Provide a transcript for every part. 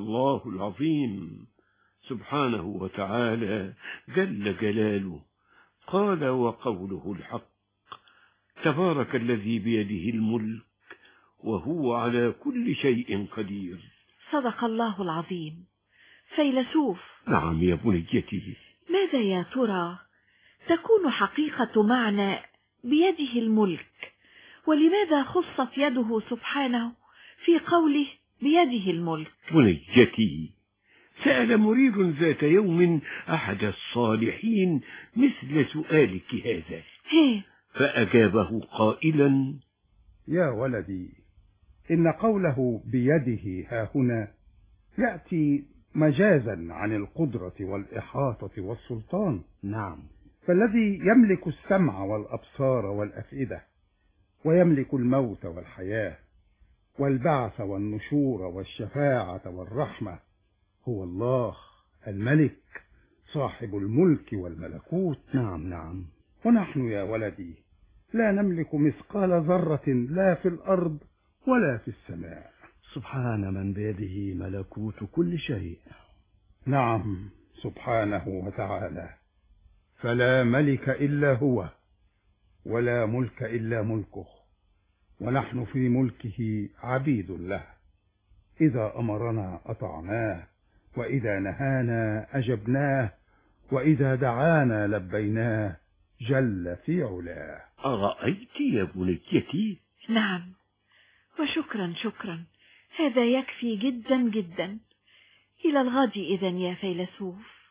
الله العظيم سبحانه وتعالى جل جلاله قال وقوله الحق: تبارك الذي بيده الملك وهو على كل شيء قدير. صدق الله العظيم. فيلسوف. نعم يا بنيتي. ماذا يا ترى تكون حقيقة معنى بيده الملك، ولماذا خصت يده سبحانه في قوله بيده الملك؟ بنيتي، سأل مريد ذات يوم أحد الصالحين مثل سؤالك هذا، فأجابه قائلا: يا ولدي، إن قوله بيده هاهنا يأتي مجازا عن القدرة والإحاطة والسلطان. نعم. فالذي يملك السمع والأبصار والأفئدة، ويملك الموت والحياة والبعث والنشور والشفاعة والرحمة هو الله الملك صاحب الملك والملكوت. نعم. ونحن يا ولدي لا نملك مثقال ذرة لا في الأرض ولا في السماء. سبحان من بيده ملكوت كل شيء. نعم سبحانه وتعالى، فلا ملك إلا هو، ولا ملك إلا ملكه، ونحن في ملكه عبيد له. إذا أمرنا أطعناه، وإذا نهانا أجبناه، وإذا دعانا لبيناه جل في علاه. أرأيت يا بنيتي؟ نعم، وشكرا شكرا، هذا يكفي جدا جدا. إلى الغد إذن يا فيلسوف.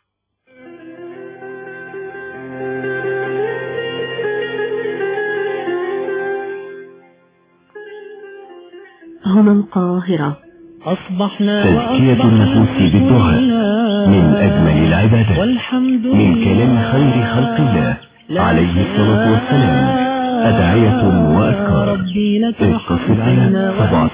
هنا القاهرة. أصبحنا تزكية النفوس بالدعاء من أجمل العبادات، من كلام خير خلق الله عليه الصلاة والسلام، أدعية وأذكار. اتصل على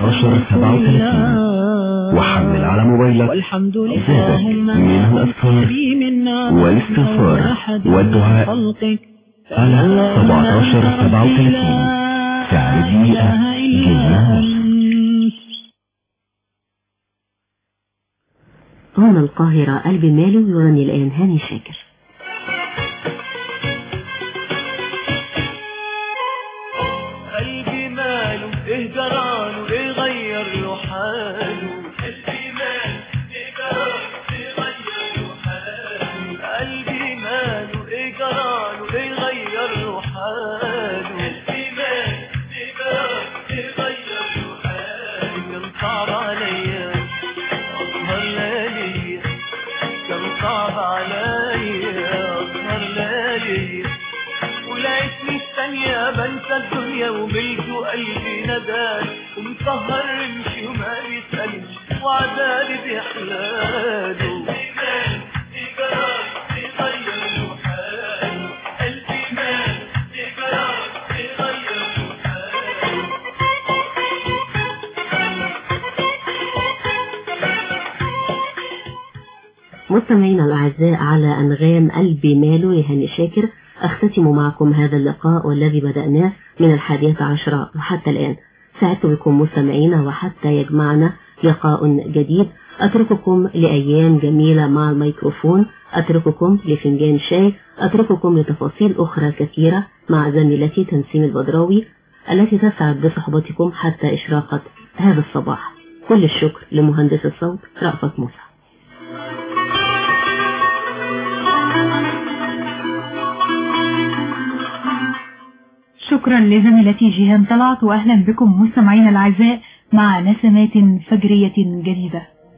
1737 وحمل على موبايلك زادك منه الأذكار والاستغفار والدعاء على 1737 سعر دقيقة جنة. هنا القاهرة. قلب ماله يغني الآن هاني شاكر. قلبي ماله ايه جراله ايه غير له حاله، قلبي ماله ايه جراله ايه غير له حاله، قلبي ماله ايه جراله ايه غير له حاله، قلبي ماله ايه جراله ايه غير له حاله. كان صعب عليا اسهر ليالي، كان صعب عليا اسهر ليالي، ولقيت الثانية بنسى الدنيا وملته قلبي نداني، ومسهر يمشي وما بيسألني وعذابي بيحلاله. مستمعينا الأعزاء، على أنغام قلبي ماله يا هاني شاكر أختتم معكم هذا اللقاء والذي بدأناه من 11 وحتى الآن. سعدت بكم مستمعينا، وحتى يجمعنا لقاء جديد أترككم لأيام جميلة مع الميكروفون، أترككم لفنجان شاي، أترككم لتفاصيل أخرى كثيرة مع زميلتي تنسيم البدراوي التي تسعد بصحبتكم حتى إشراقة هذا الصباح. كل الشكر لمهندس الصوت رأفت موسى. شكرا لزميلتي جيهان طلعت، وأهلا بكم مستمعينا الأعزاء مع نسمات فجرية جديدة.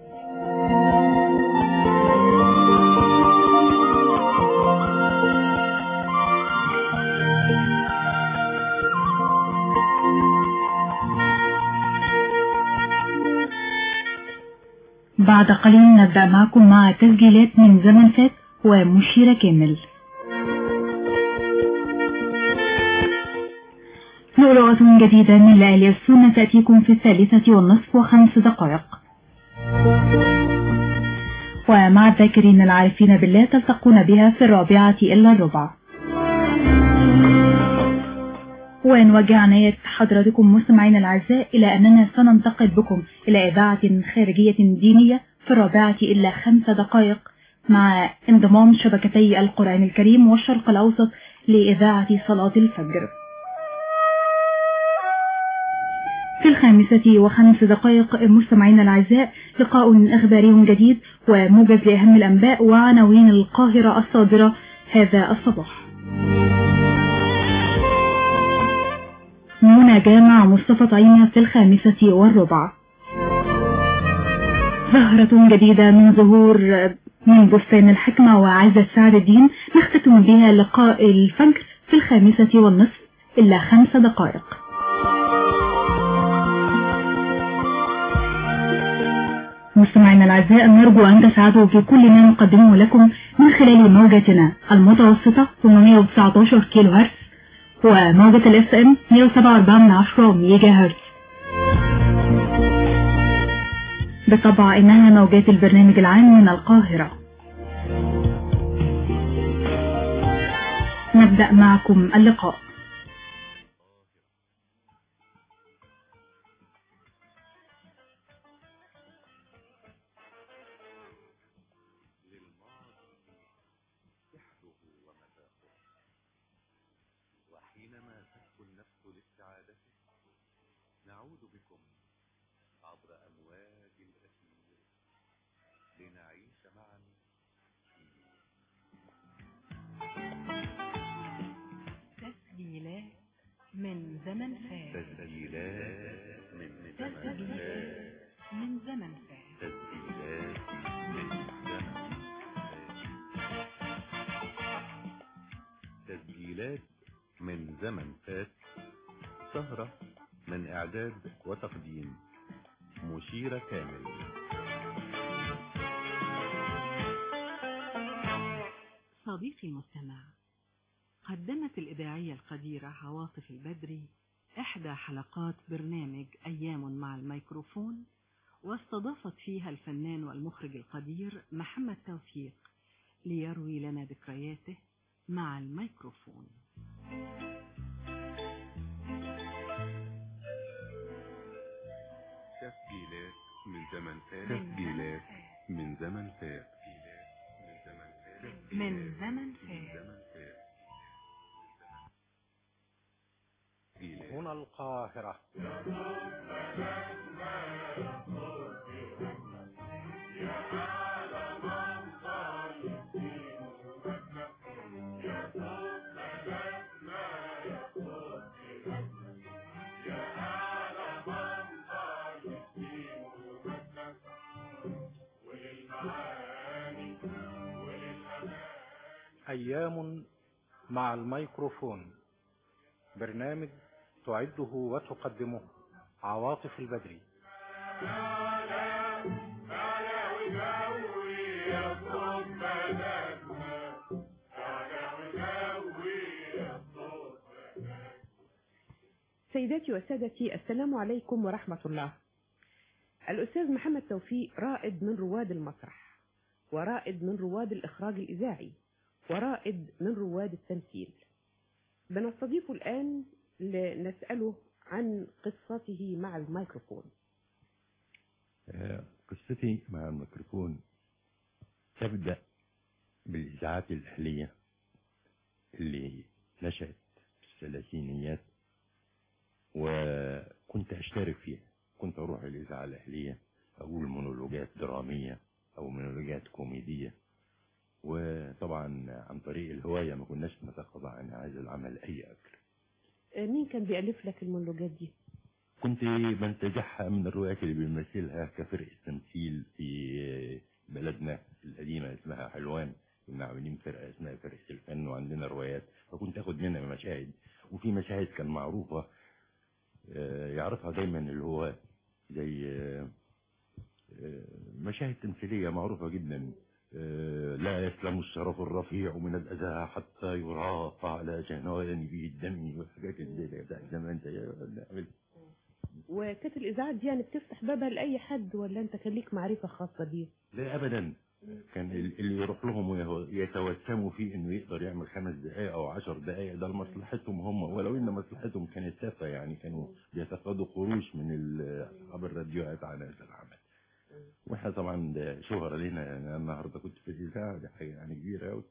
بعد قليل نبدأ معكم مع تسجيلات من زمن فات ومشيرة كامل. لؤلؤة جديدة من ليالي السنة تأتيكم في 3:05. ومع الذاكرين العارفين بالله تلتقون بها في 4:15. ونوجه عناية حضراتكم مستمعين الأعزاء إلى أننا سننتقل بكم إلى إذاعة خارجية دينية في 4:04 دقائق مع انضمام شبكتي القرآن الكريم والشرق الأوسط لإذاعة صلاة الفجر. في 5:05 دقائق مستمعينا الأعزاء لقاء إخباري جديد وموجز لأهم الأنباء وعناوين القاهرة الصادرة هذا الصباح. مناجاة مع مصطفى طعيمة في 5:15. زهرة جديدة من بستان الحكمة وعزة سعد الدين نختتم بها لقاء الفجر في 5:05 دقائق. مستمعينا الأعزاء نرجو أن تسعدوا بكل ما نقدمه لكم من خلال موجاتنا المتوسطة 819 كيلو هرتز وموجة الاف ام 107.4 ميجا هرتز. بالطبع إنها موجات البرنامج العام من القاهرة. نبدأ معكم اللقاء. وحينما تهفو النفس لاستعادته نعود بكم عبر أمواج الأثير لنعيش معا في تسجيلات من زمن فات. تسجيلات من زمن فات. من زمن فات. تسجيلات من زمن فات. تسجيلات من زمن فات. سهرة من إعداد وتقديم مشيرة كامل. صديقي المستمع، قدمت الإذاعية القديرة عواطف البدري إحدى حلقات برنامج أيام مع الميكروفون، واستضافت فيها الفنان والمخرج القدير محمد توفيق ليروي لنا ذكرياته مع الميكروفون. تسجيلات من زمن فات. تسجيلات من زمن فات. من زمن فات. هنا القاهرة. أيام مع الميكروفون، برنامج تعده وتقدمه عواطف البدري. سيداتي وسادتي، السلام عليكم ورحمة الله. الأستاذ محمد توفيق رائد من رواد المسرح، ورائد من رواد الإخراج الإذاعي، ورائد من رواد التمثيل. بنستضيفه الآن لنسأله عن قصته مع الميكروفون. قصتي مع الميكروفون تبدأ بالإذاعات الأهلية اللي نشأت في الثلاثينيات، وكنت أشترك فيها. كنت أروح الإذاعة الأهلية أقول مونولوجات درامية أو مونولوجات كوميدية، وطبعا عن طريق الهواية ما كناش نتقاضى عن هذا العمل أي أجر. مين كان بيألف لك المونولوجات دي؟ كنت بنتجحها من الروايات اللي بيمثلها كفرقة تمثيل في بلدنا القديمة اسمها حلوان. كنا عاملين فرقة اسمها فرقة الفن وعندنا روايات، فكنت أخد منها مشاهد، وفي مشاهد كان معروفة يعرفها دايما اللي هو زي مشاهد تمثيلية معروفة جدا. لا يسلم الشرف الرفيع من الأذى حتى يراق على جنانبه الدم، وحاجات الليلة بتاع زمان. وكانت الإذاعات دي يعني بتفتح بابها لأي حد، ولا أنت كان ليك معرفة خاصة بيه؟ لا أبدا، كان اللي يروح لهم ويتوسموا فيه إنه يقدر يعمل 5 دقائق أو 10 دقائق ده لمصلحتهم هم، ولو إن مصلحتهم كانت تافهة، يعني كانوا بيتقاضوا قروش من أصحاب الراديوهات على هذا العمل. واحنا طبعا ده شهرة لنا، يعني النهارده كنت في الإذاعة، دي حاجة يعني كبيرة أوي.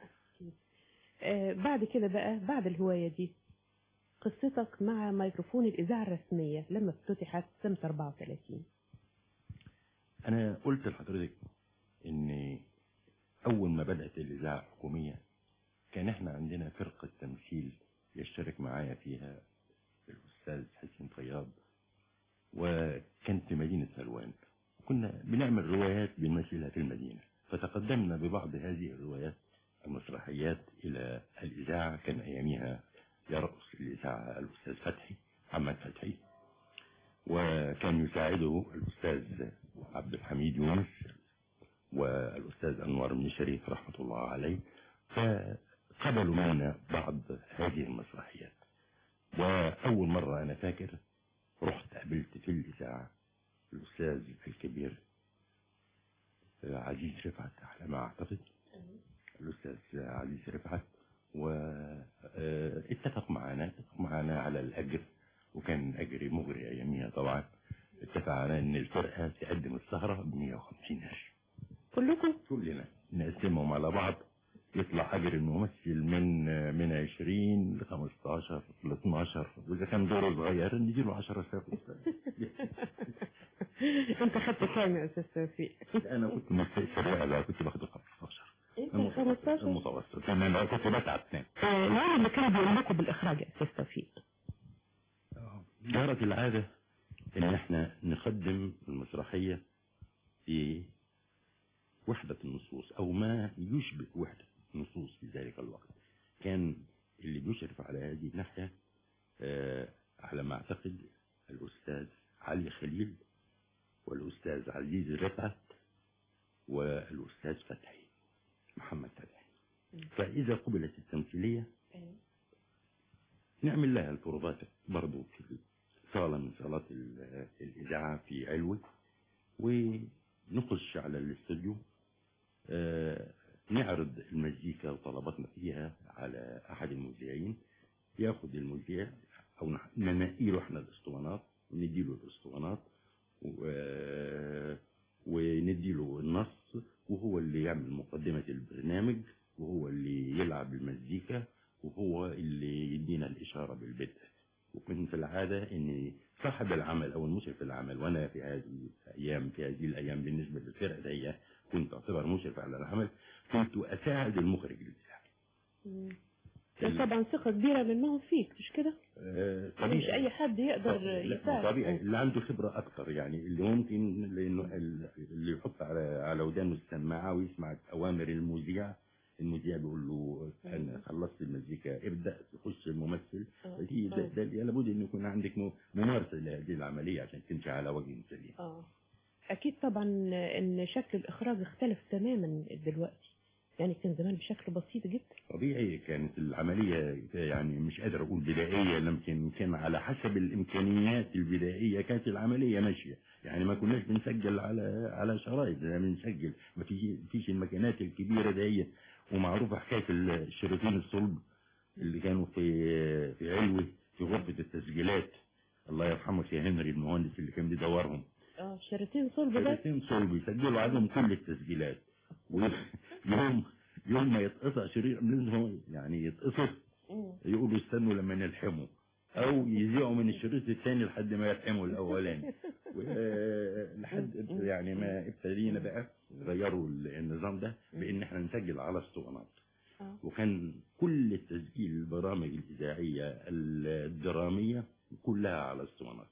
بعد كده بقى، بعد الهواية دي، قصتك مع ميكروفون الإذاعة الرسمية لما افتتحت سنة 34. أنا قلت لحضرتك إن أول ما بدأت الإذاعة الحكومية كان إحنا عندنا فرقة تمثيل يشترك معايا فيها الأستاذ حسين فياض، وكانت في مدينة سلوان. كنا بنعمل روايات بنمثلها في المدينة، فتقدمنا ببعض هذه الروايات المسرحيات إلى الإذاعة. كان أيامها يرأس الإذاعة الأستاذ فتحي محمد فتحي، وكان يساعده الأستاذ عبد الحميد يونس والأستاذ أنور بن شريف رحمة الله عليه. فقبلوا منا بعض هذه المسرحيات. وأول مرة أنا فاكر رحت قابلت في الإذاعة الأستاذ الكبير عزيز رفعت على ما أعتقد، الأستاذ عزيز رفعت، واتفق معنا على الأجر، وكان أجري مغري أياميها طبعا. اتفق على أن الفرقة تقدم السهرة ب150 قرش كلنا نقسمهم على بعض، يطلع أجر الممثل من 20 ل 15 ل 12، وإذا كان دوره صغير نديله 10 ساعات. أنت خدت كام يا أستاذ توفيق؟ أنا كنت مستشفى، لا كنت باخد 15. أنت 15؟ المتوسط. أنا كنت بتعب تاني. مين اللي كانوا بيقولوا لكم بالإخراج يا أستاذ توفيق؟ جرت العادة إن إحنا نقدم المسرحية في وحدة النصوص أو ما يشبه وحدة النصوص في ذلك الوقت. كان اللي بيشرف على هذه الناحية على ما أعتقد الأستاذ علي خليل والأستاذ عزيز رفعت والأستاذ فتحي محمد فتحي. فإذا قبلت التمثيلية نعمل لها البروفات برضو في صالة من صالات الإذاعة في علوي، ونخش على الاستوديو نعرض المزيكا وطلباتنا فيها على أحد المذيعين. ياخد المذيع أو ننقيله احنا الاسطوانات ونديله الاسطوانات ونديله النص، وهو اللي يعمل مقدمة البرنامج، وهو اللي يلعب المزيكا، وهو اللي يدينا الإشارة بالبدء. وكنت في العادة إن صاحب العمل أو المشرف العمل، وأنا في هذه الأيام بالنسبة للفرقة دي كنت أعتبر مشرف على العمل، كنت أساعد المخرج الإذاعي. طبعا ثقة كبيرة منهم فيك، مش كده؟ مش أي حد يقدر يساعد. طبيعي، اللي عنده خبرة أكتر، يعني اللي ممكن لأنه اللي يحط على ودانه السماعة ويسمع أوامر المذيع بيقول له أنا خلصت المزيكا ابدأ تخش الممثل. ده لابد أن يكون عندك ممارسة لهذه العملية عشان تمشي على وجه سليم. أكيد طبعا إن شكل الإخراج اختلف تماما دلوقتي، يعني كان زمان بشكل بسيط جدا. طبيعي كانت العملية يعني مش قادر أقول بدائية، لكن كان على حسب الإمكانيات البدائية كانت العملية ماشية. يعني ما كناش بنسجل على شرايط، بنسجل ما فيش المكانات الكبيرة دي. ومعروفة حكاية الشريطين الصلب اللي كانوا في علوي في غرفة التسجيلات، الله يرحمه يا هنري المهندس اللي كان بيدورهم. شريطين صلب ده؟ شريطين صلب يسجلوا عليهم كل التسجيلات. يوم ما يتقطع شريط منهم يعني يتقصف، يقولوا استنوا لما نلحمه، او يذيعوا من الشريط الثاني لحد ما يلحموا الاولاني. لحد يعني ما ابتدينا بقى غيروا النظام ده بان احنا نسجل على اسطوانات. وكان كل التسجيل البرامج الاذاعيه الدراميه كلها على اسطوانات.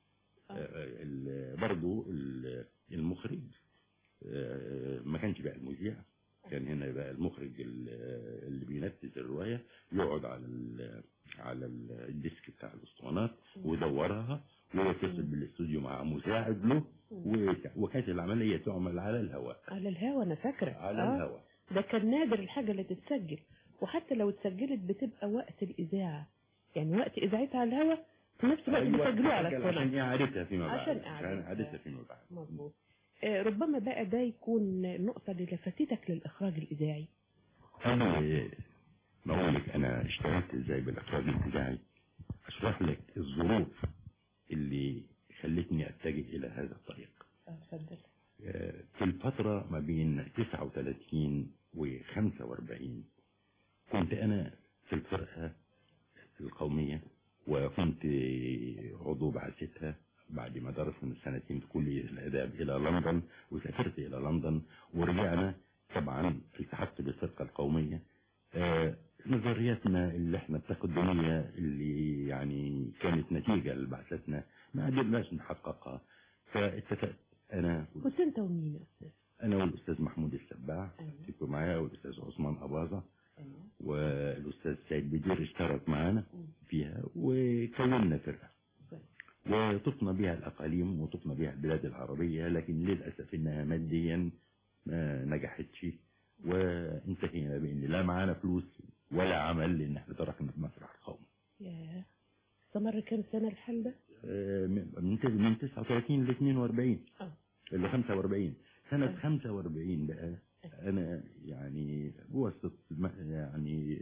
برضو المخرج ما كانش بقى المذيع، كان هنا بقى المخرج اللي بينفذ الرواية يقعد على الديسك بتاع الاسطوانات ويدورها ويتصل بالاستوديو مع مساعد له، وكانت العملية تعمل على الهواء. على الهواء أنا فاكرة. على الهواء. ده كان نادر الحاجة اللي تتسجل، وحتى لو اتسجلت بتبقى وقت الإذاعة، يعني وقت إذاعتها على الهواء في نفس الوقت بيسجلوها على الاسطوانات عشان إعادتها فيما بعد. عشان إعادتها فيما بعد. مظبوط. ربما بقى ده يكون النقطة اللي لفتتك للإخراج الإذاعي. أنا ما أقول لك أنا اشتغلت إزاي بالإخراج الإذاعي، أشرح لك الظروف اللي خلتني أتجه إلى هذا الطريق. اتفضل. في الفترة ما بين 39 و 45 كنت أنا في الفرقة القومية، وكنت عضو بعثتها بعد ما درست من سنتين في كلية الآداب إلى لندن، وسافرت إلى لندن ورجعنا. طبعا التحقت بالفرقة القومية. نظرياتنا اللي احنا التقدمية اللي يعني كانت نتيجة لبعثتنا ما قدرناش نحققها، فاتفقت أنا كنت أنت ومين يا أستاذ؟ أنا والأستاذ محمود السباع اتفقوا معايا، والأستاذ عثمان أباظة، والأستاذ سيد بدير اشترك معانا فيها، وكوننا فرقة وطفنا بها الأقاليم وطفنا بها البلاد العربية، لكن للأسف إنها ماديا ما نجحتش، وانتهينا بأن لا معانا فلوس ولا عمل، لأن احنا تركنا المسرح القومي. ياه، استمر كم سنة الحل ده؟ من 39 ل 42 ل 45 سنة 45 بقى. أنا يعني بواسطة يعني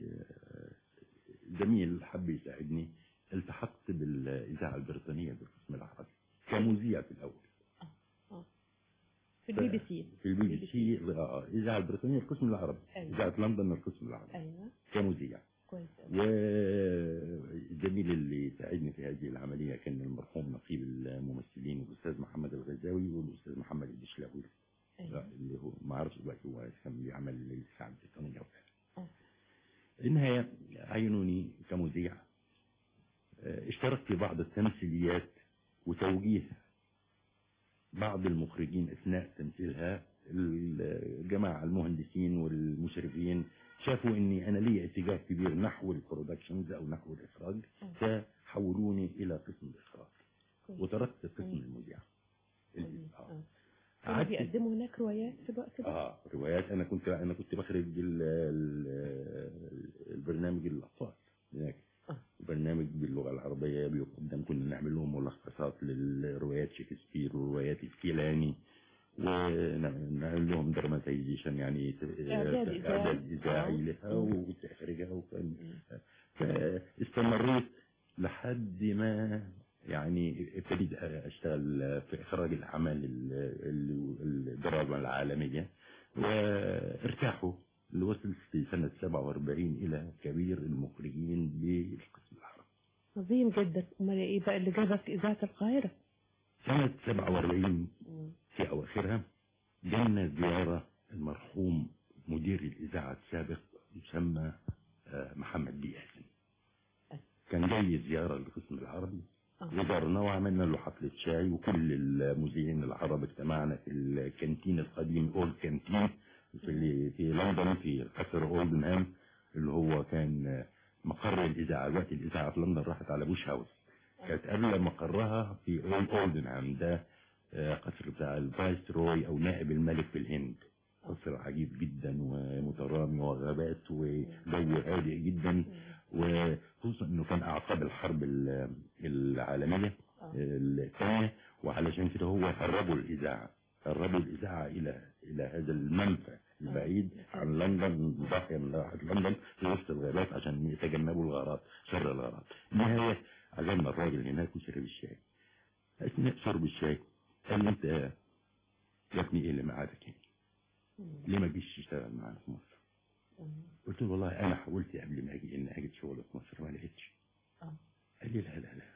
زميل حب يساعدني، التحقت بالإذاعة البريطانية بالقسم العربي كمذيع في الأول. في البي بي سي. في البي بي سي الإذاعة البريطانية القسم العربي. إذاعة لندن القسم العربي. كمذيع. كويس. والزميل اللي ساعدني في هذه العملية كان المرحوم نقيب الممثلين الأستاذ محمد الغزاوي والأستاذ محمد الدشلاوي. اللي هو ما اعرفش دلوقتي هو كان بيعمل الإذاعة البريطانية وكذا. النهاية عينوني كمذيع، اشتركت في بعض التمثيليات وتوجيه بعض المخرجين أثناء تمثيلها. الجماعة المهندسين والمشرفين شافوا اني انا لي اتجاه كبير نحو البرودكشنز او نحو الاخراج، فحولوني الى قسم الاخراج وتركت قسم المذيع. كانوا بيقدموا هناك روايات في الوقت ده؟ روايات. انا كنت بخرج البرنامج الاطفال هناك. برنامج باللغة العربية بيقدم، كنا نعمل لهم ملخصات للروايات شكسبير وروايات الكيلاني، ونعمل لهم دراماتيزيشن يعني إعداد إذاعي لها وتخرجها. فاستمريت لحد ما يعني ابتديت أشتغل في إخراج الأعمال الدراما العالمية، وارتاحوا اللي وصل في سنة 47 إلى كبير المخرجين بالقسم العربي. عظيم جدا. أمال إيه بقى اللي جابك إذاعة القاهرة؟ سنة 47 في أواخرها جانا زيارة المرحوم مدير الإذاعة السابق يسمى محمد بياسن. كان جاي زيارة للقسم العربي، وزارنا وعملنا له حفلة شاي، وكل المذيعين العرب اجتمعنا في الكانتين القديم أولد كانتين في لندن في قصر أولدنهام، اللي هو كان مقر الإذاعة. الوقت الإذاعة في لندن راحت على بوش هاوس، كانت قبل مقرها في أولدنهام، ده قصر بتاع الفايس روي أو نائب الملك في الهند. قصر عجيب جدا ومترامي وغابات وجو هادئ جدا، وخصوصا انه كان اعقاب الحرب العالمية الثانية، وعلشان كده هو هربوا الإذاعة إلى هذا المنفى البعيد عن لندن، ضاحية من لندن في وسط الغابات عشان يتجنبوا الغارات، شر الغارات. النهاية عزمنا الراجل هناك وشرب الشاي. أثناء شرب الشاي قال لي أنت يا ابني إيه اللي معادك هنا؟ ليه ما جيش تشتغل معانا في مصر؟ قلت له والله أنا حاولت قبل ما أجي إن أجد شغل في مصر ما لقيتش. قال لي لا لا لا.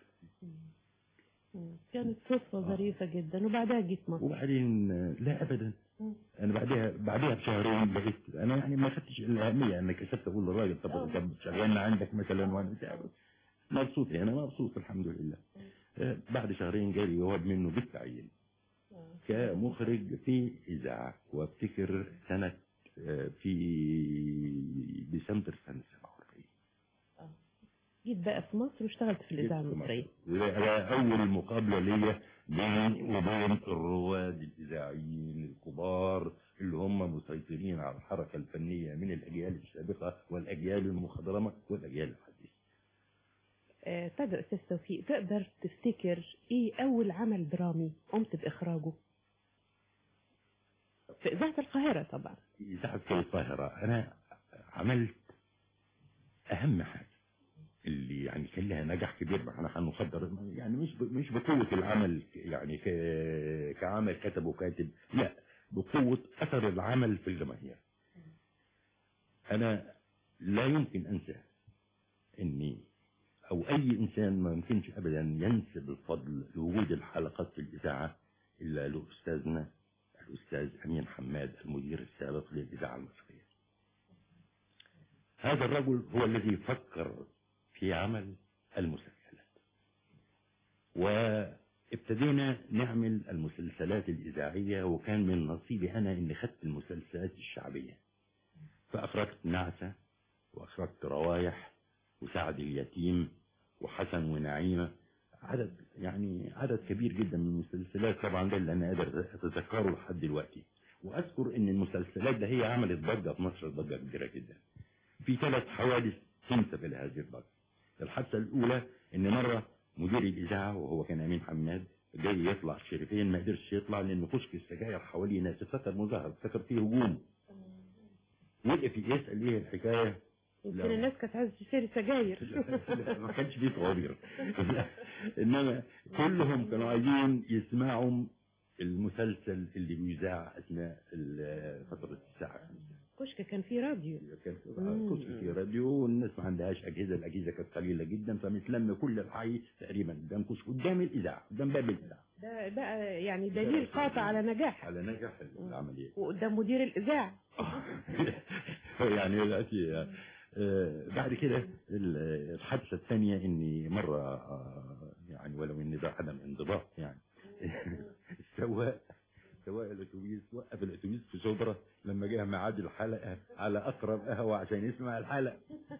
كانت صدفة ظريفة جدا. وبعدها جيت مصر؟ وبعدين لا أبدا. أنا بعدها بشهرين بقيت أنا يعني ما خدتش الأهمية. أنا كسبت أقول للراجل طب شغلنا عندك مثلا وأنا مبسوط. أنا مبسوط الحمد لله. بعد شهرين جالي جواب منه بالتعيين كمخرج في إذاعة، وافتكر سنة في ديسمبر سنة 47. جيت بقى في مصر واشتغلت في الإذاعة المصرية. أول مقابلة ليا بيني وبين الرواد الإذاعيين الكبار اللي هم مسيطرين على الحركة الفنية من الأجيال السابقة والأجيال المخضرمة والأجيال الحديثة. طيب يا أستاذ توفيق، تقدر تفتكر إيه أول عمل درامي قمت بإخراجه؟ في إذاعة القاهرة طبعا. إذاعة القاهرة أنا عملت أهم حاجة اللي يعني كان لها نجاح كبير. ما احنا هنقدر يعني مش بقوة العمل يعني كعمل كتب وكاتب، لا، بقوة أثر العمل في الجماهير. أنا لا يمكن أنسى إني أو أي إنسان ما يمكنش أبدا ينسب الفضل لوجود الحلقات في الإذاعة إلا لأستاذنا الأستاذ أمين حماد المدير السابق للإذاعة المصرية. هذا الرجل هو الذي فكر في عمل المسلسلات، وابتدينا نعمل المسلسلات الإذاعية، وكان من نصيبي أنا إني خدت المسلسلات الشعبية، فأخرجت نعسة وأخرجت روايح وسعد اليتيم وحسن ونعيمة، عدد كبير جدا من المسلسلات. طبعا ده اللي أنا قادر أتذكره لحد دلوقتي. وأذكر إن المسلسلات ده هي عملت ضجة في مصر، ضجة كبيرة جدا. في 3 حوادث تنسب إلى هذه الضجة. الحادثة الأولى إن مرة مدير الإذاعة وهو كان أمين حماد جاي يطلع الشريفين، ما قدرش يطلع لأن كشك السجاير حواليه ناس، افتكر مظاهر، افتكر فيه هجوم، وقف يسأل إيه الحكاية. يمكن الناس كانت عايزة تشتري سجاير. ما كانش فيه طوابير، إنما كلهم كانوا عايزين يسمعوا المسلسل اللي بيذاع أثناء فترة الساعة 5. كشك كان فيه راديو. كان كشك فيه راديو، والناس ما عندهاش أجهزة، الأجهزة كانت قليلة جدا، فمتلم كل الحي تقريبا قدام كشك، قدام الإذاعة، قدام باب الإذاعة. ده بقى يعني دليل قاطع على نجاح العملية، وقدام مدير الإذاعة. يعني دلوقتي بعد كده الحادثة الثانية إني مرة يعني ولو إن ده عدم انضباط يعني سواق الأتوبيس وقف الأتوبيس في شبرا لما جه ميعاد الحلقة على أقرب قهوة عشان يسمع الحلقة.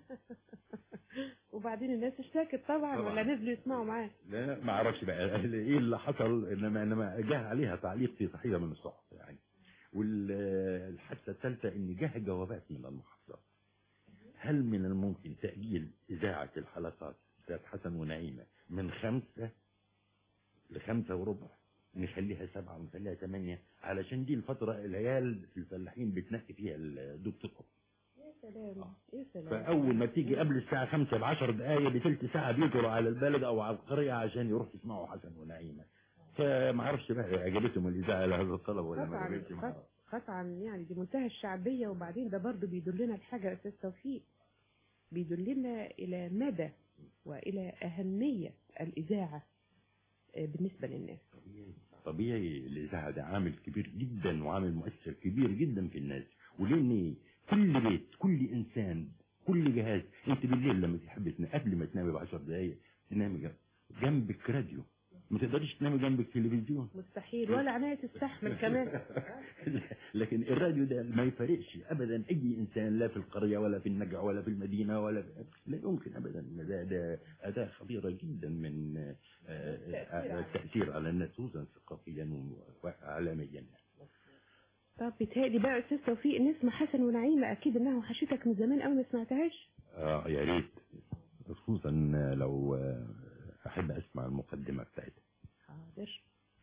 وبعدين الناس اشتكت طبعا ولا نزلوا يسمعوا معاه؟ لا ما اعرفش بقى ايه اللي حصل، انما جه عليها تعليق في صحيفة من الصحف يعني. والحادثة الثالثة ان جه جوابات من المحافظات: هل من الممكن تأجيل إذاعة الحلقات بتاعت حسن ونعيمة من 5 ل5:15، نخليها 7 ونخليها 8، علشان دي الفترة العيال الفلاحين بتنقي فيها الدكتور. يا سلام يا سلام. فأول ما تيجي قبل الساعة 5 ب10 دقايق بثلث ساعة بيجروا على البلد أو على القرية عشان يروحوا يسمعوا حسن ونعيمة. فما اعرفش بقى عجبتهم الإذاعة لهذا الطلب ولا ما عجبتهم. قطعا يعني دي منتهى الشعبية. وبعدين ده برضه بيدلنا الحاجة أستاذ توفيق، بيدلنا إلى مدى وإلى أهمية الإذاعة بالنسبة للناس. طبيعي الإذاعة ده عامل كبير جدا وعامل مؤثر كبير جدا في الناس، ولأن كل بيت، كل إنسان، كل جهاز، أنت بالليل لما تحب تنام قبل ما تنامي ب10 دقايق تنامي جنبك راديو، ما تقدرش تنامي جنبك تلفزيون، مستحيل، ولا عناية تستحمل كمان. لكن الراديو ده ما يفرقش ابدا اي انسان، لا في القريه ولا في النجع ولا في المدينه ولا لا يمكن ابدا. ده اداه خطيره جدا من التاثير على الناس خصوصا ثقافيا وعالميا. طب بيتهيألي بقى استاذ توفيق نسمع حسن ونعيمة، اكيد انها وحشتك من زمان قوي ما سمعتهاش. يا ريت، خصوصا لو احب اسمع المقدمه بتاعتها. حاضر.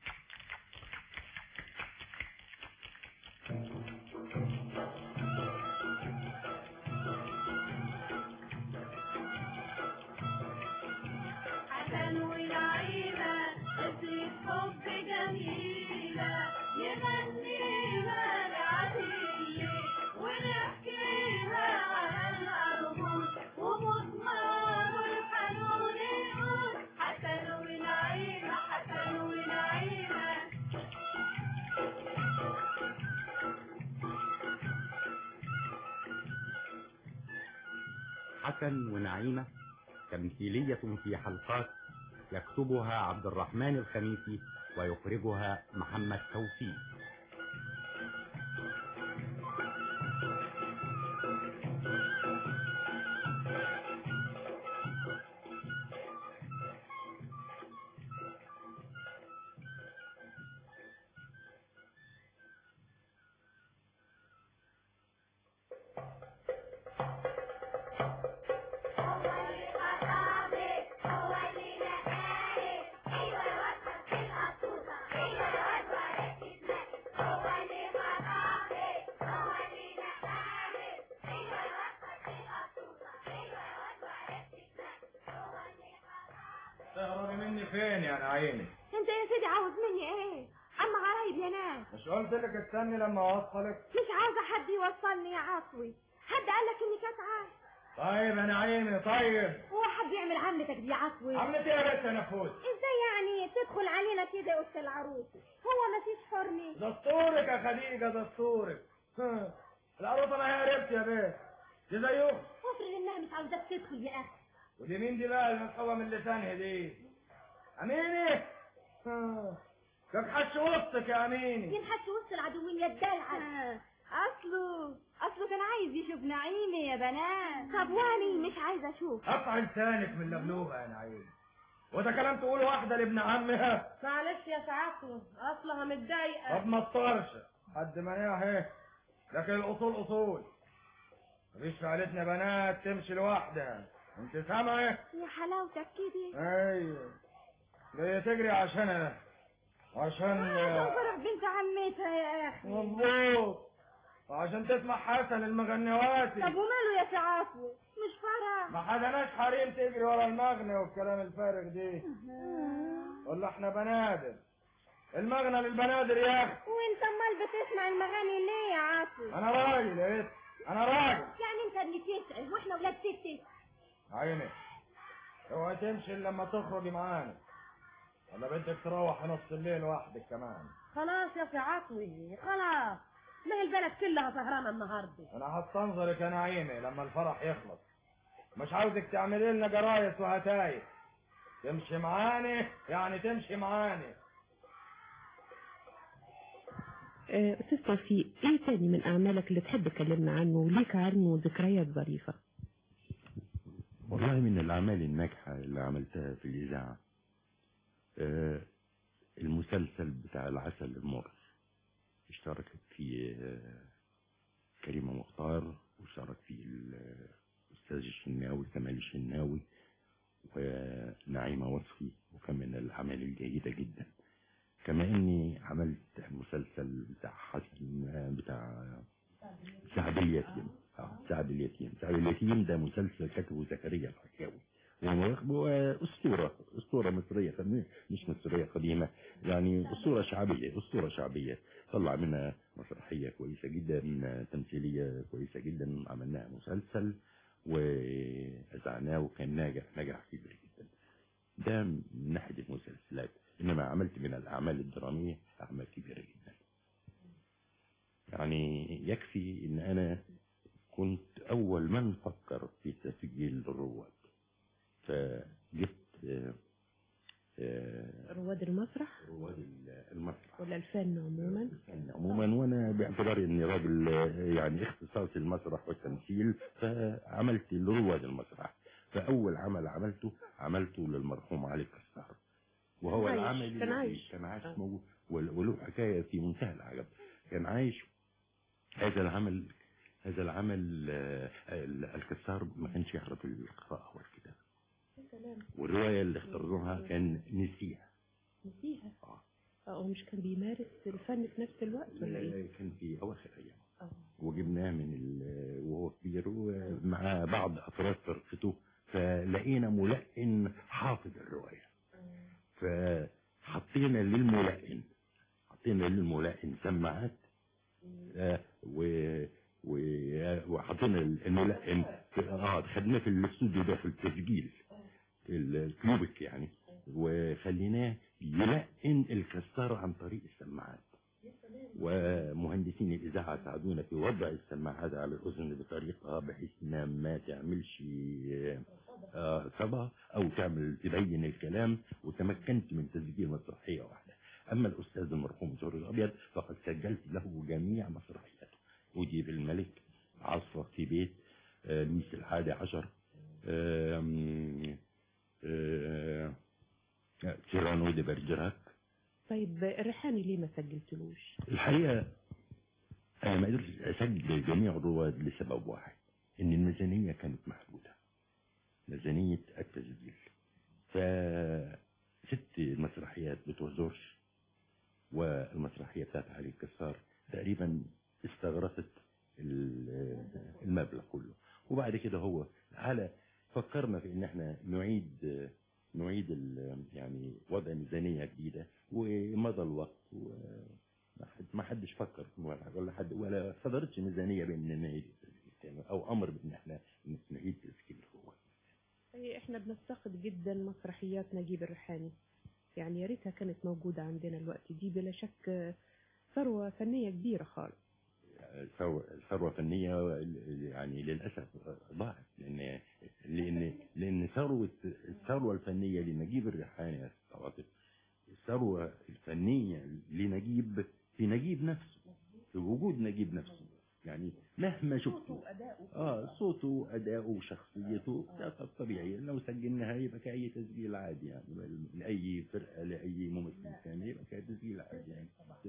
حسن ونعيمة قصة حب جميلة نغنيها لعدية ونحكيها على الأرجل ومضمار الحنون يقول حسن ونعيمة حسن ونعيمة. حسن ونعيمة تمثيلية في حلقات يكتبها عبد الرحمن الخميسي ويخرجها محمد توفيق. هتهربي مني فين يا نعيمي؟ انت يا سيدي عاوز مني ايه؟ اما غرايب يا ناس. مش قلت لك استني لما اوصلك؟ مش عاوزه حد يوصلني يا عطوي. حد قال لك اني كانت عايز؟ طيب يا نعيمي طيب. هو حد يعمل عملتك دي يا عطوي؟ عملتي ايه يا بنت يا نفوس؟ ازاي يعني تدخل علينا كده يا اخت العروس؟ هو مفيش حرمه؟ دستورك يا خديجه دستورك. العروسه ما هي قربت يا بنت. دي زي اختي. افرض انها مش عاوزاك تدخل يا اخي. ودي مين دي بقى المسحوبه من لسانها دي؟ اميني. كيف وسطك يا اميني؟ ينحش وسط العدوين يا الدلعه. اصله كان عايز يشوف نعيمي يا بنات. طب واني مش عايزه اشوف. قطع لسانك من اللبلوبه يا نعيم. وده كلام تقوله واحده لابن عمها؟ معلش يا سعادته اصلها متضايقه. طب ما تطرش قد ما هي اهي. لكن الاصول اصول. مفيش في عيلتنا بنات تمشي لوحدها. انت سامعه؟ يا حلاوتك كده. ايوه جايه تجري عشان فرح بنت عمتها يا اخي. مظبوط. وعشان تسمع حسن المغنواتي. طب وماله يا سعافو؟ مش فرح. ما حدناش حريم تجري ورا المغنى والكلام الفارغ دي. ولا احنا بنادر. المغنى للبنادر يا اخي. وانت امال بتسمع المغاني ليه يا عاطف؟ انا راجل ايه؟ انا راجل. يعني انت اللي تسأل واحنا ولاد ستة. عيني اوعي تمشي الا لما تخرجي معانا. ولا بدك تروح نص الليل وحدك كمان؟ خلاص يا سي عطوي خلاص. ما هي البلد كلها سهرانه النهارده. انا هستنظرك يا نعيمه لما الفرح يخلص. مش عاوزك تعملي لنا جرايس وهتايف. تمشي معاني يعني تمشي معاني. استاذ توفيق، ايه تاني من اعمالك اللي تحب تكلمنا عنه وليك عنه ذكريات ظريفه؟ والله من الاعمال الناجحه اللي عملتها في الاذاعه المسلسل بتاع العسل المر. اشتركت فيه كريمه مختار، واشترك فيه الاستاذ الشناوي كمال الشناوي ونعيمه وصفي، وكان من الاعمال الجيده جدا. كما اني عملت مسلسل بتاع حسن بتاع سعد اليتيم. سعد اليتيم ده مسلسل كتبه زكريا الحكاوي، اسطوره مصريه مش مصريه قديمه، يعني اسطوره شعبيه طلع منها مسرحيه كويسه جدا، تمثيليه كويسه جدا، عملناها مسلسل واذعناه وكان ناجح كبير جدا. ده من ناحيه المسلسلات. انما عملت من الاعمال الدراميه اعمال كبيره جدا. يعني يكفي ان انا كنت اول من فكر في تسجيل الرواد، فجبت رواد المسرح ولا الفن عموما. وانا باعتباري اني راجل يعني اختصاصي المسرح والتمثيل، فعملت رواد المسرح. فاول عمل عملته للمرحوم علي كسار، وهو العمل كان عايش وله حكايه في منتهى العجب. كان عايش. هذا العمل الكسار ما كانش يعرف القراءه والكتابه، والروايه اللي اخترناها كان نسيها. هو مش كان بيمارس الفن في نفس الوقت ولا ايه؟ كان في اواخر ايام. وجبناه وهو كبير ومع بعض افراد فرقته، فلقينا ملحن حافظ الروايه، فحطينا للملحن سماعات، وحطينا الملحن خدناه في الاستوديو ده في التسجيل الكيوبك يعني، وخليناه يلحن الكسار عن طريق السماعات. ومهندسين الاذاعه ساعدونا في وضع السماعات على الاذن بطريقه بحيث انها ما تعملش صدى او تبين الكلام، وتمكنت من تسجيل مسرحيه واحده. اما الاستاذ المرحوم جورج الابيض فقد سجلت له جميع مسرحياته: وديب الملك، عصفة في بيت، لويس ال11، تيرانو دي برجراك. طيب الريحاني ليه ما سجلتلوش؟ الحقيقه انا ما قدرتش اسجل جميع الرواد لسبب واحد، ان الميزانيه كانت محدوده، ميزانيه التسجيل. فست المسرحيات بتوع جورج والمسرحيه بتاعت علي الكسار تقريبا استغرقت المبلغ كله. وبعد كده هو فكرنا في ان احنا نعيد حصلش ميزانيه بان نعيد التسجيل او امر بان احنا نعيد تسجيل الرواد. احنا بنفتقد جدا مسرحيات نجيب الريحاني، يعني يا ريتها كانت موجوده عندنا الوقت دي، بلا شك ثروه فنيه كبيره خالص. ثروه فنيه يعني للاسف ضاعت، لان الثروه الفنيه لنجيب الريحاني يا عاطف، الثروه الفنيه لنجيب في نجيب نفسه، في وجود نجيب نفسه. يعني مهما شفته صوته وأداؤه وشخصيته طبيعي، لو سجلناها يبقى كأي تسجيل عادي يعني، لأي فرقة لأي ممثل ثاني يبقى كتسجيل عادي يعني.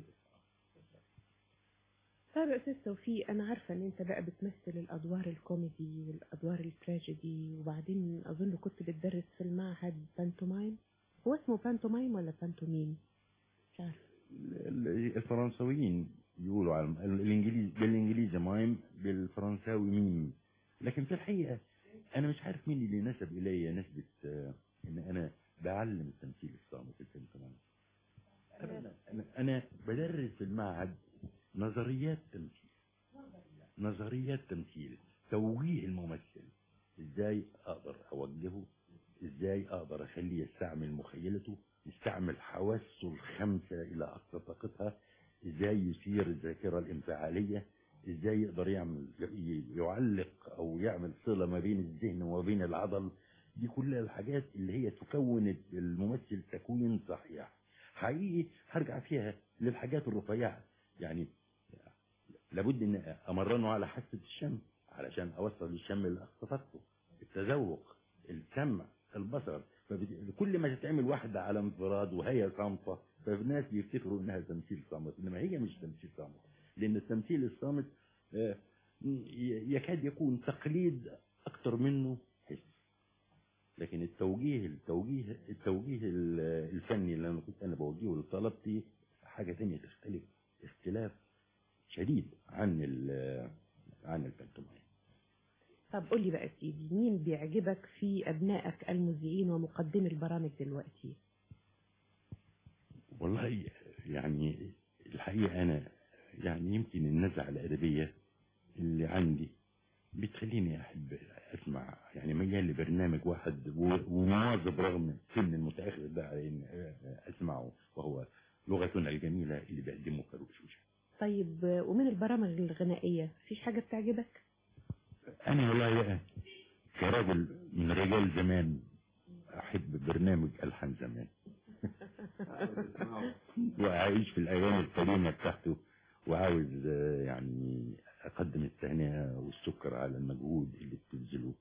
طيب يا أستاذ توفيق، أنا عارفة إن أنت بقى بتمثل الأدوار الكوميدي والأدوار التراجيدي، وبعدين أظن كنت بتدرس في المعهد بانتومايم. هو اسمه بانتومايم ولا بانتوميم؟ مش عارفة. الفرنساويين يقولوا على بالإنجليزي مايم، بالفرنساوي ميم. لكن في الحقيقة أنا مش عارف مين اللي نسب إلي نسبة إن أنا بعلم التمثيل الصامت البانتومايم. أنا بدرس في المعهد نظريات تمثيل، توجيه الممثل، ازاي اقدر اوجهه، ازاي اقدر اخليه يستعمل مخيلته، يستعمل حواسه الخمسة الى اقصى طاقتها، ازاي يثير الذاكرة الانفعالية، ازاي يقدر يعلق او يعمل صلة ما بين الذهن وما بين العضل. دي كلها الحاجات اللي هي تكون الممثل تكوين صحيح حقيقي. هرجع فيها للحاجات الرفيعة، يعني لابد ان امرنه على حاسة الشم علشان اوصل للشم لاقصى طاقته، التذوق، السمع، البصر. فكل ما تتعمل واحدة على انفراد وهي صامتة فالناس بيفتكروا انها تمثيل صامت، انما هي مش تمثيل صامت، لان التمثيل الصامت يكاد يكون تقليد اكتر منه حس. لكن التوجيه الفني اللي انا بوجهه لطلبتي حاجة ثانية تختلف اختلاف شديد عن البانتومايم. طب قول لي بقى سيدي، مين بيعجبك في أبنائك المذيعين ومقدمي البرامج دلوقتي؟ والله يعني الحقيقة أنا يعني يمكن النزعة الأدبية اللي عندي بتخليني أحب أسمع، يعني ميال لبرنامج واحد ومواظب رغم سن المتأخر ده على إن أسمعه، وهو لغتنا الجميلة اللي بيقدمه فاروق شوشة. طيب ومن البرامج الغنائية فيش حاجة بتعجبك؟ أنا والله كراجل من رجال زمان أحب برنامج ألحان زمان وأعيش في الأيام القديمة بتاعته، وعاوز يعني أقدم التهنئة والشكر على المجهود اللي بتبذله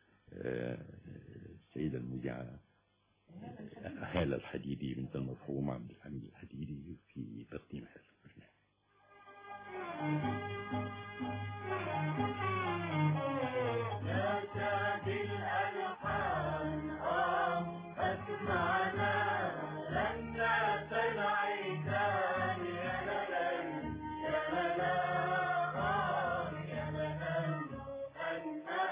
السيدة المذيعة هالة الحديدي بنت المرحوم عبد الحميد الحديدي في تقديم هذا البرنامج. يا شادي الألحان أسمعنا لنا سنعيدان يا للن يا للن يا للن أنا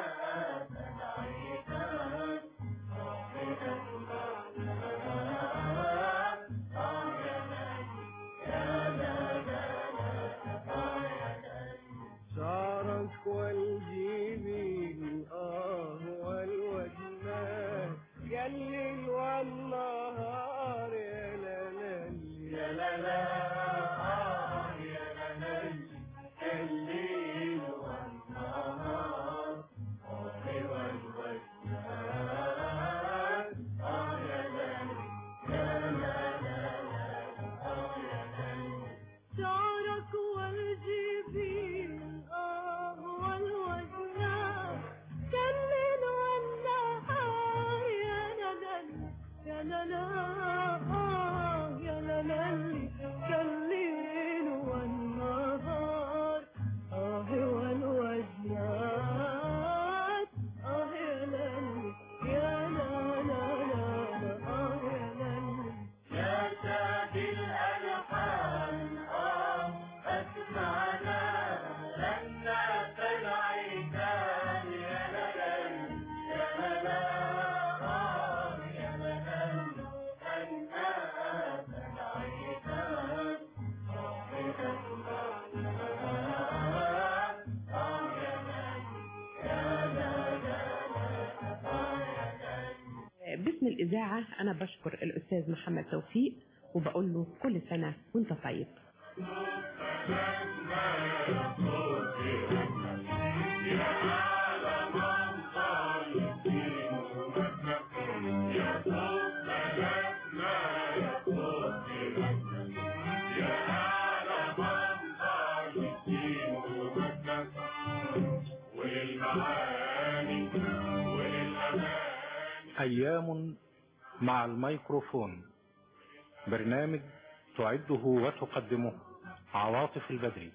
سنعيدان شعرك والجبين والوجنان يا الليل والنهار يا للل يا للل يا للل الليل والنهار والوجنان يا للل يا للل يا للل شعرك والجبين والوجنان باسم الإذاعة أنا بشكر الأستاذ محمد توفيق وبقول له كل سنة وانت طيب. أيام مع الميكروفون، برنامج تعده وتقدمه عواطف البدري.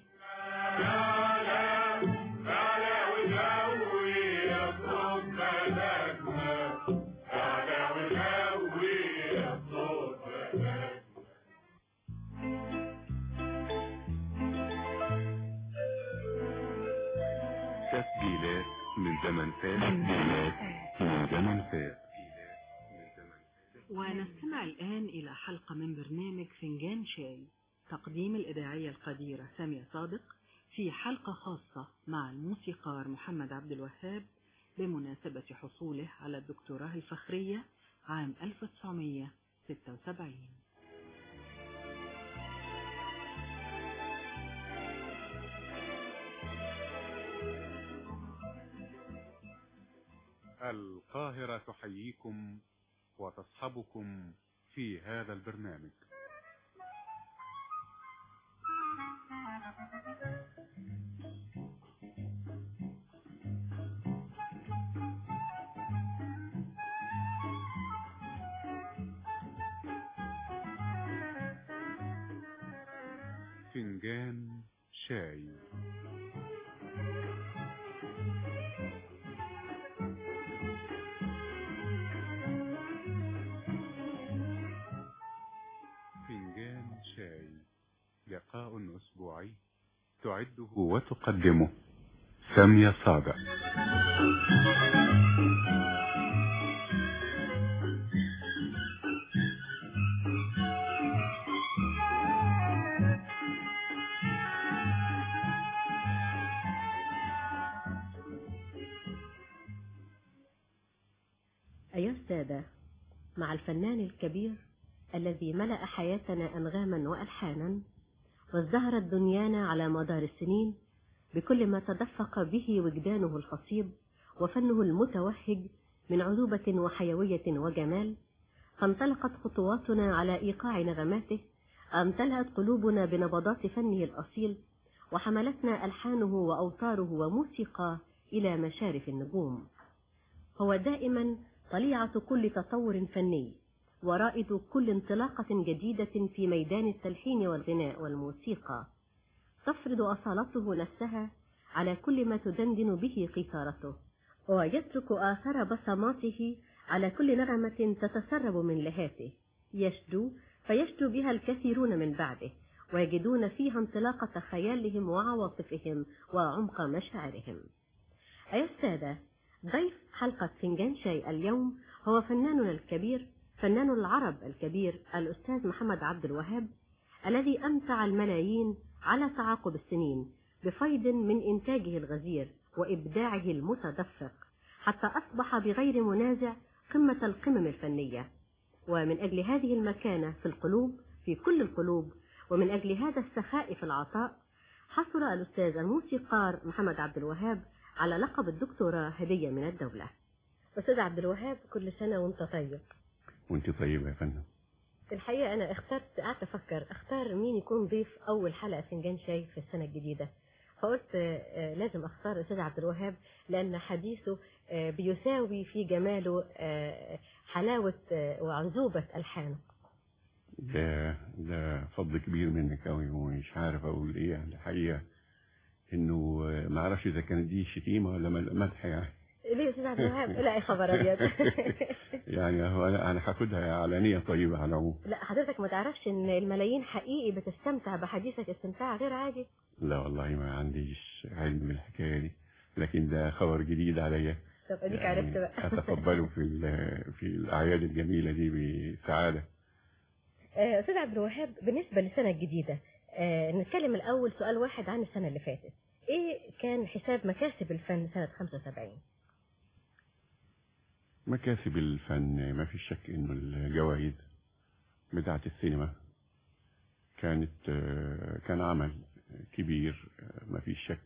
تسجيلات من زمن فات. تسجيلات من زمن فات. ونستمع الآن إلى حلقة من برنامج فنجان شاي، تقديم الإذاعية القديرة سامية صادق في حلقة خاصة مع الموسيقار محمد عبد الوهاب بمناسبة حصوله على الدكتوراه الفخرية عام 1976. القاهرة تحييكم وتصحبكم في هذا البرنامج. فنجان شاي. فنجان شاي، لقاء أسبوعي تعده وتقدمه سامية صادق. أيها السادة، مع الفنان الكبير الذي ملأ حياتنا أنغاما وألحانا وازدهرت دنيانا على مدار السنين بكل ما تدفق به وجدانه الفصيب وفنه المتوهج من عذوبة وحيوية وجمال، فانطلقت خطواتنا على إيقاع نغماته، امتلأت قلوبنا بنبضات فنه الأصيل، وحملتنا ألحانه وأوتاره وموسيقى إلى مشارف النجوم. هو دائما طليعة كل تطور فني ورائد كل انطلاقة جديدة في ميدان التلحين والغناء والموسيقى، تفرض أصالته نفسها على كل ما تدندن به قيثارته، ويترك آثار بصماته على كل نغمة تتسرب من لهاته، يشدو فيشدو بها الكثيرون من بعده، ويجدون فيها انطلاقة خيالهم وعواطفهم وعمق مشاعرهم. أيها السادة، ضيف حلقة فنجان شاي اليوم هو فناننا الكبير، فنان العرب الكبير، الأستاذ محمد عبد الوهاب، الذي أمتع الملايين على تعاقب السنين بفيض من إنتاجه الغزير وإبداعه المتدفق، حتى أصبح بغير منازع قمة القمم الفنية. ومن أجل هذه المكانة في القلوب، في كل القلوب، ومن أجل هذا السخاء في العطاء، حصل الأستاذ الموسيقار محمد عبد الوهاب على لقب الدكتوراه هدية من الدولة. أستاذ عبد الوهاب، كل سنة وانت طيب. وانت طيبة يا فندم. الحقيقة أنا قعدت أفكر أختار مين يكون ضيف أول حلقة فنجان شاي في السنة الجديدة، فقلت لازم أختار الأستاذ عبد الوهاب، لأن حديثه بيساوي في جماله حلاوة وعذوبة ألحانه. ده فضل كبير منك قوي، ومش عارف أقول إيه. يعني الحقيقة إنه ما أعرفش إذا كانت دي شتيمة ولا مدح يعني. ليه يا أستاذ عبد الوهاب؟ لا يا خبر أبيض. يعني هو أنا هاخدها على نية طيبة على العموم. لا حضرتك ما تعرفش إن الملايين حقيقي بتستمتع بحديثك استمتاع غير عادي. لا والله ما عنديش علم بالحكاية دي، لكن ده خبر جديد عليا. طب أديك عرفت بقى. أتقبله في الأعياد الجميلة دي بسعادة. أستاذ عبد الوهاب، بالنسبة للسنة الجديدة نتكلم الأول سؤال واحد عن السنة اللي فاتت. إيه كان حساب مكاسب الفن سنة 75؟ مكاسب الفن ما في شك انه الجوائز بتاعت السينما كان عمل كبير ما في شك،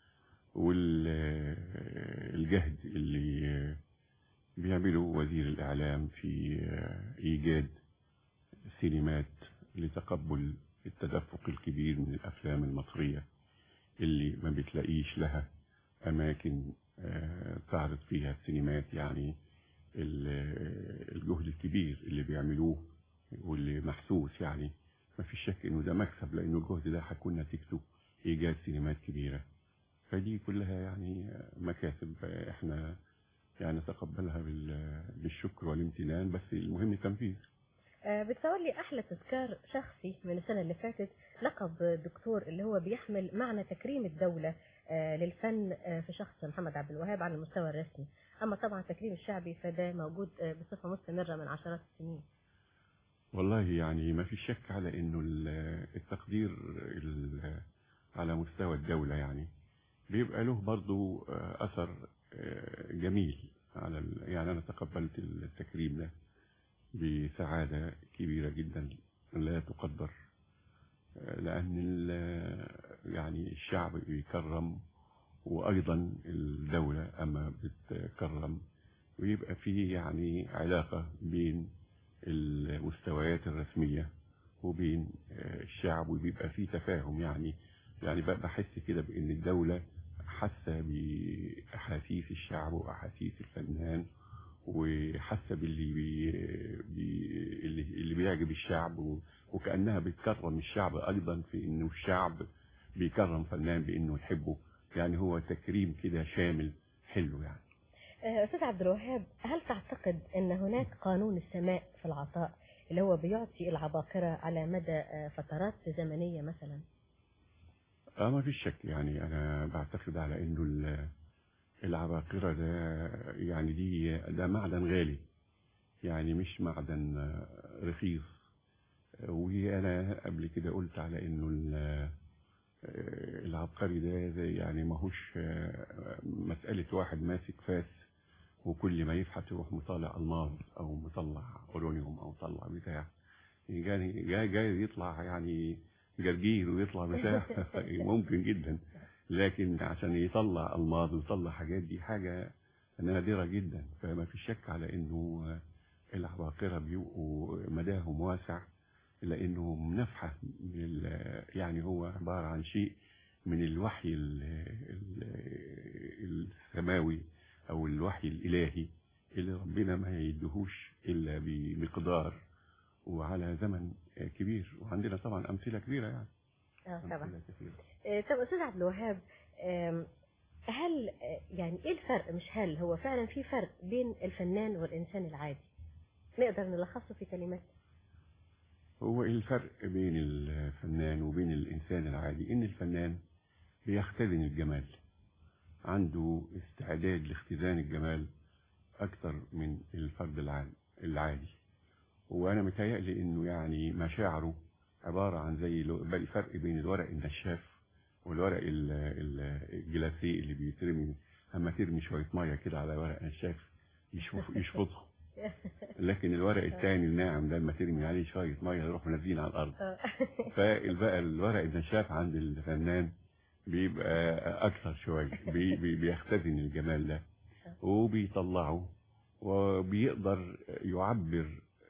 والجهد اللي بيعمله وزير الإعلام في إيجاد سينمات لتقبل التدفق الكبير من الأفلام المصرية اللي ما بتلاقيش لها أماكن تعرض فيها السينمات. يعني الجهد الكبير اللي بيعملوه واللي محسوس، يعني ما في شك انه ده مكسب، لانه الجهد ده هيكون نتيجته ايجاد سينمات كبيرة. فدي كلها يعني مكاسب احنا يعني نتقبلها بالشكر والامتنان، بس المهم التنفيذ. بتصور لي احلى تذكار شخصي من السنة اللي فاتت لقب دكتور اللي هو بيحمل معنى تكريم الدولة للفن في شخص محمد عبد الوهاب على المستوى الرسمي، اما طبعا التكريم الشعبي فده موجود بصفة مستمرة من عشرات السنين. والله يعني ما في شك على انه التقدير على مستوى الدولة يعني بيبقى له برضو اثر جميل على يعني انا تقبلت التكريم ده بسعادة كبيرة جدا لا تقدر، لان يعني الشعب بيكرم وايضا الدولة اما بتكرم، ويبقى فيه يعني علاقة بين المستويات الرسمية وبين الشعب، وبيبقى فيه تفاهم. يعني بحس كده بان الدولة حاسة بأحاسيس الشعب وأحاسيس الفنان، وحاسة اللي بيعجب الشعب، وكأنها بتكرم الشعب أيضا في انه الشعب بيكرم فنان بانه يحبه. يعني هو تكريم كده شامل حلو يعني. أستاذ عبد الوهاب، هل تعتقد أن هناك قانون السماء في العطاء اللي هو بيعطي العباقرة على مدى فترات زمنية مثلا؟ ما فيش شك، يعني أنا بعتقد على أنه العباقرة ده يعني ده معدن غالي، يعني مش معدن رخيص. وأنا قبل كده قلت على أنه العبقري ده يعني ماهوش مسألة واحد ماسك فاس وكل ما يفحت يروح مطالع الماظ او مطلع اورونيوم او مطلع بتاع، يعني جاي يطلع يعني جرجير ويطلع بتاع ممكن جدا، لكن عشان يطلع الماظ ويطلع حاجات دي حاجة نادرة جدا. فما في شك على انه العباقرة بيبقوا مداهم واسع، لانهم نفحة يعني هو عبارة عن شيء من الوحي السماوي او الوحي الالهي اللي ربنا ما يدهوش الا بمقدار وعلى زمن كبير، وعندنا طبعا امثله كبيره يعني. طبعا. طب استاذ عبد الوهاب، هل يعني ايه الفرق، مش هل هو فعلا في فرق بين الفنان والانسان العادي نقدر نلخصه في كلمات؟ هو الفرق بين الفنان وبين الانسان العادي ان الفنان بيختزن الجمال، عنده استعداد لاختزان الجمال اكتر من الفرد العادي. وانا متهيألي انه يعني مشاعره عبارة عن زي الفرق بين الورق النشاف والورق الجلاسيه اللي بيترمي، اما ترمي شوية مية كده على ورق نشاف يشفطه، لكن الورق الثاني الناعم ده لما ترمي عليه شوية مية يروح منزلين على الارض. فبقى الورق النشاف عند الفنان بيبقى اكثر شوية، بيختزن الجمال ده وبيطلعه، وبيقدر يعبر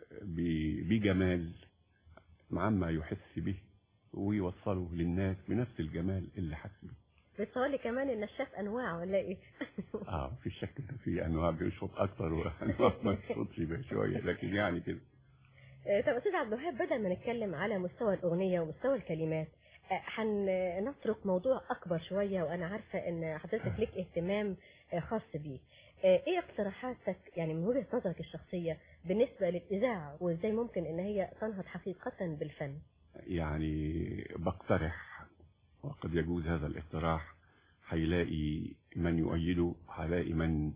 بجمال عما يحس به ويوصله للناس بنفس الجمال اللي حس به. بتصوري كمان ان الشاف انواع ولا ايه؟ في الشك في انواع بيشفط اكتر وانواع ما بيشفطش بقى شويه، لكن يعني كده. طب استاذ عبد الوهاب، بدل ما نتكلم على مستوى الاغنيه ومستوى الكلمات هنترك موضوع اكبر شويه، وانا عارفه ان حضرتك لك اهتمام خاص بيه. ايه اقتراحاتك يعني من وجهه نظرك الشخصيه بالنسبه للاذاعه، وازاي ممكن ان هي تنهض حقيقه بالفن؟ يعني بقترح، وقد يجوز هذا الاقتراح، هيلاقي من يؤيده، هيلاقي من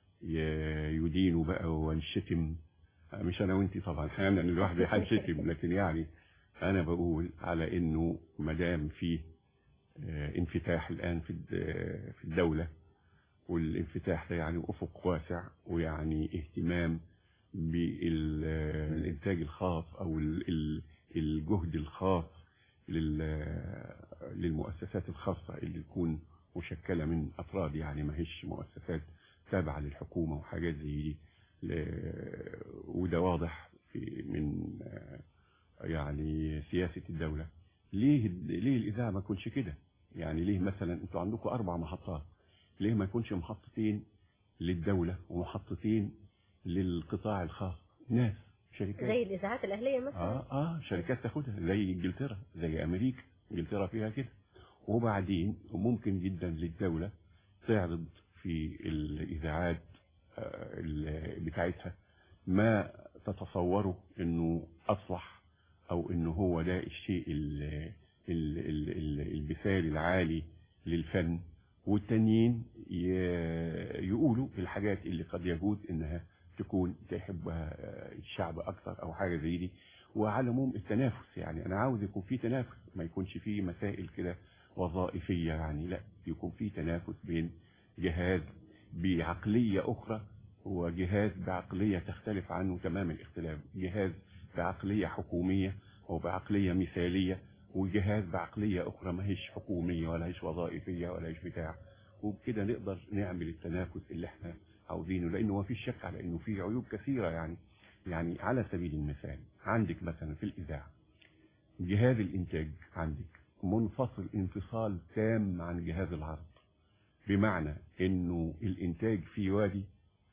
يدينه بقى ونشتم. مش انا وانتي طبعا، احيانا الواحد هيشتم، لكن يعني انا بقول على انه مدام فيه انفتاح الان في الدولة، والانفتاح ده يعني افق واسع، ويعني اهتمام بالانتاج الخاص او الجهد الخاص للمؤسسات الخاصة اللي تكون مشكلة من افراد، يعني ما هيش مؤسسات تابعة للحكومة وحاجات زي دي. وده واضح من يعني سياسة الدولة. ليه الإذاعة ما تكونش كده؟ يعني ليه مثلا انتوا عندكم 4 محطات، ليه ما يكونش محطتين للدولة ومحطتين للقطاع الخاص؟ ناس شركات زي الإذاعات الأهلية مثلا. شركات تاخدها زي انجلترا، زي أمريكا. انجلترا فيها كده. وبعدين ممكن جدا للدولة تعرض في الإذاعات بتاعتها ما تتصوره انه اصلح، او انه هو ده الشيء المثالي العالي للفن، والتانيين يقولوا الحاجات اللي قد يجوز انها تكون تحبها الشعب اكثر او حاجة زي دي. وعلى العموم التنافس، يعني انا عاوز يكون في تنافس، ما يكونش في مسائل كده وظائفية، يعني لا، يكون في تنافس بين جهاز بعقلية اخرى وجهاز بعقلية تختلف عنه تمام الاختلاف، جهاز بعقلية حكومية او بعقلية مثالية، وجهاز بعقلية اخرى ما هيش حكومية ولا هيش وظائفية ولا هيش بتاع. وبكده نقدر نعمل التنافس اللي احنا عاوزينه، لانه ما فيش شك على انه في عيوب كثيرة. يعني على سبيل المثال عندك مثلا في الاذاعة جهاز الانتاج عندك منفصل انفصال تام عن جهاز العرض، بمعنى انه الانتاج في وادي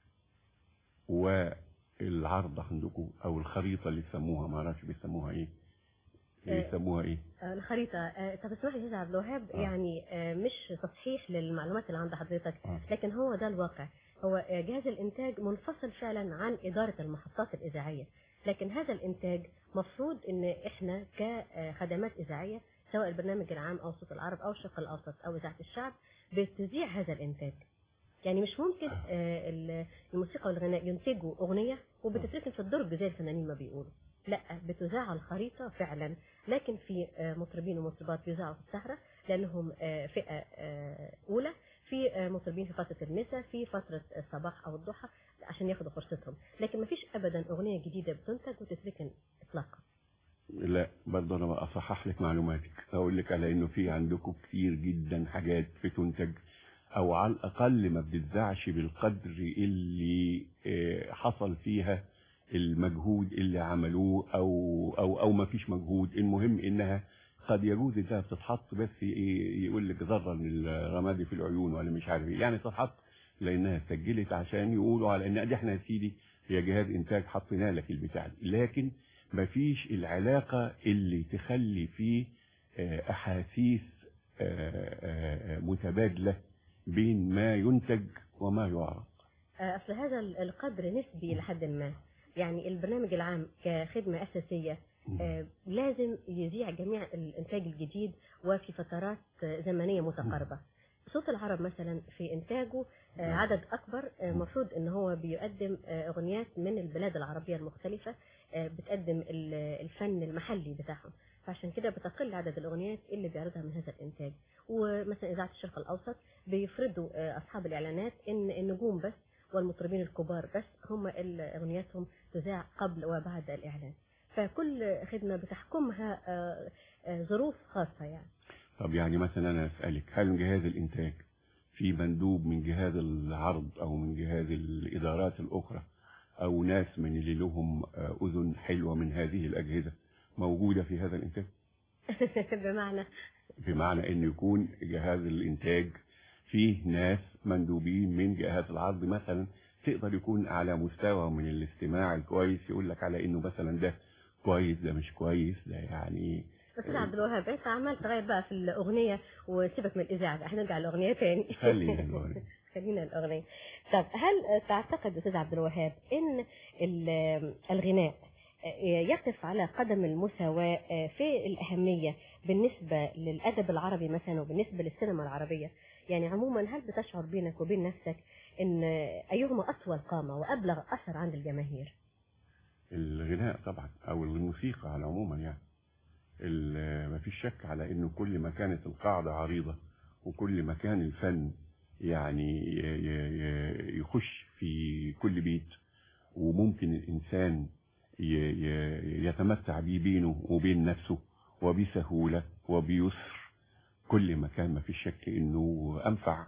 والعرض عندكم او الخريطة اللي يسموها، ما اعرفش بيسموها ايه، بيسموها ايه الخريطة. طب اسمح لي استاذ عبد الوهاب، يعني مش تصحيح للمعلومات اللي عند حضرتك، لكن هو ده الواقع. هو جهاز الانتاج منفصل فعلا عن ادارة المحطات الاذاعية، لكن هذا الانتاج مفروض ان احنا كخدمات اذاعية سواء البرنامج العام او صوت العرب او الشرق الاوسط او اذاعة الشعب بتذيع هذا الانتاج. يعني مش ممكن الموسيقى والغناء ينتجوا اغنية وبتتركن في الدرج زي الفنانين ما بيقولوا، لا، بتذاع الخريطة فعلا، لكن في مطربين ومطربات بيذاعوا في السهرة لانهم فئة اولى، في مطربين في فترة المساء، في فترة الصباح او الضحى عشان ياخدوا فرصتهم، لكن ما فيش ابدا اغنية جديدة بتنتج وتتركن اطلاقا. لا، برضه انا اصحح لك معلوماتك، اقول لك على انه في عندكم كتير جدا حاجات بتنتج او على الاقل ما بتذاعش بالقدر اللي حصل فيها المجهود اللي عملوه او ما فيش مجهود. المهم انها قد يجوز انها بتتحط بس يقول لك ذره من الرمادي في العيون ولا مش عارف ايه، يعني تتحط لانها سجلت عشان يقولوا على ان دي احنا يا سيدي هي جهاز انتاج حطينا لك البتاع دي، لكن ما فيش العلاقه اللي تخلي فيه احاسيس متبادله بين ما ينتج وما يعرض. اصل هذا القدر نسبي لحد ما، يعني البرنامج العام كخدمة أساسية لازم يذيع جميع الإنتاج الجديد وفي فترات زمنية متقاربة. صوت العرب مثلا في إنتاجه عدد أكبر، مفروض إن هو بيقدم أغنيات من البلاد العربية المختلفة، بتقدم الفن المحلي بتاعهم، فعشان كده بتقل عدد الأغنيات اللي بيعرضها من هذا الإنتاج. ومثلا إذاعة الشرق الأوسط بيفرضوا أصحاب الإعلانات إن النجوم بس والمطربين الكبار بس هم أغنياتهم تذاع قبل وبعد الإعلان، فكل خدمة بتحكمها ظروف خاصة يعني. طب يعني مثلا أنا أسألك، هل جهاز الإنتاج في مندوب من جهاز العرض أو من جهاز الإدارات الأخرى أو ناس من اللي لهم أذن حلوة من هذه الأجهزة موجودة في هذا الإنتاج؟ بمعنى أن يكون جهاز الإنتاج فيه ناس مندوبين من جهاز العرض مثلا، تقدر يكون على مستوى من الاستماع الكويس، يقول لك على انه مثلا ده كويس ده مش كويس ده يعني. بس عبد الوهاب انت عمال تغير بقى في الاغنيه وسيبك من الاذاعه بقى، احنا نرجع للاغنيه تاني. خلينا الاغنيه. طب هل تعتقد استاذ عبد الوهاب ان الغناء يقف على قدم المساواة في الأهمية بالنسبة للأدب العربي مثلا وبالنسبة للسينما العربية؟ يعني عموما هل بتشعر بينك وبين نفسك ان ايهما اطول قامة وابلغ اثر عند الجماهير؟ الغناء طبعا او الموسيقى على عموما، يعني ما فيش شك على انه كل ما كانت القاعدة عريضة وكل ما كان الفن يعني يخش في كل بيت، وممكن الإنسان يتمتع بيه بينه وبين نفسه وبسهولة وبيسر. كل ما كان ما في شك إنه أنفع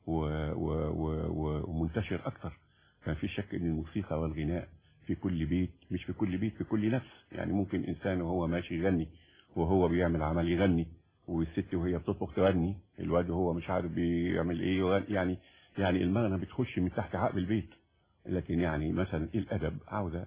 ومنتشر أكتر. ما في شك إن الموسيقى والغناء في كل بيت، مش في كل بيت، في كل نفس. يعني ممكن إنسان وهو ماشي يغني، وهو بيعمل عمل يغني، والست وهي بتطبخ تغني، الواد وهو مش عارف بيعمل ايه يعني المغنى بتخش من تحت عقب البيت. لكن يعني مثلا الادب عاوزه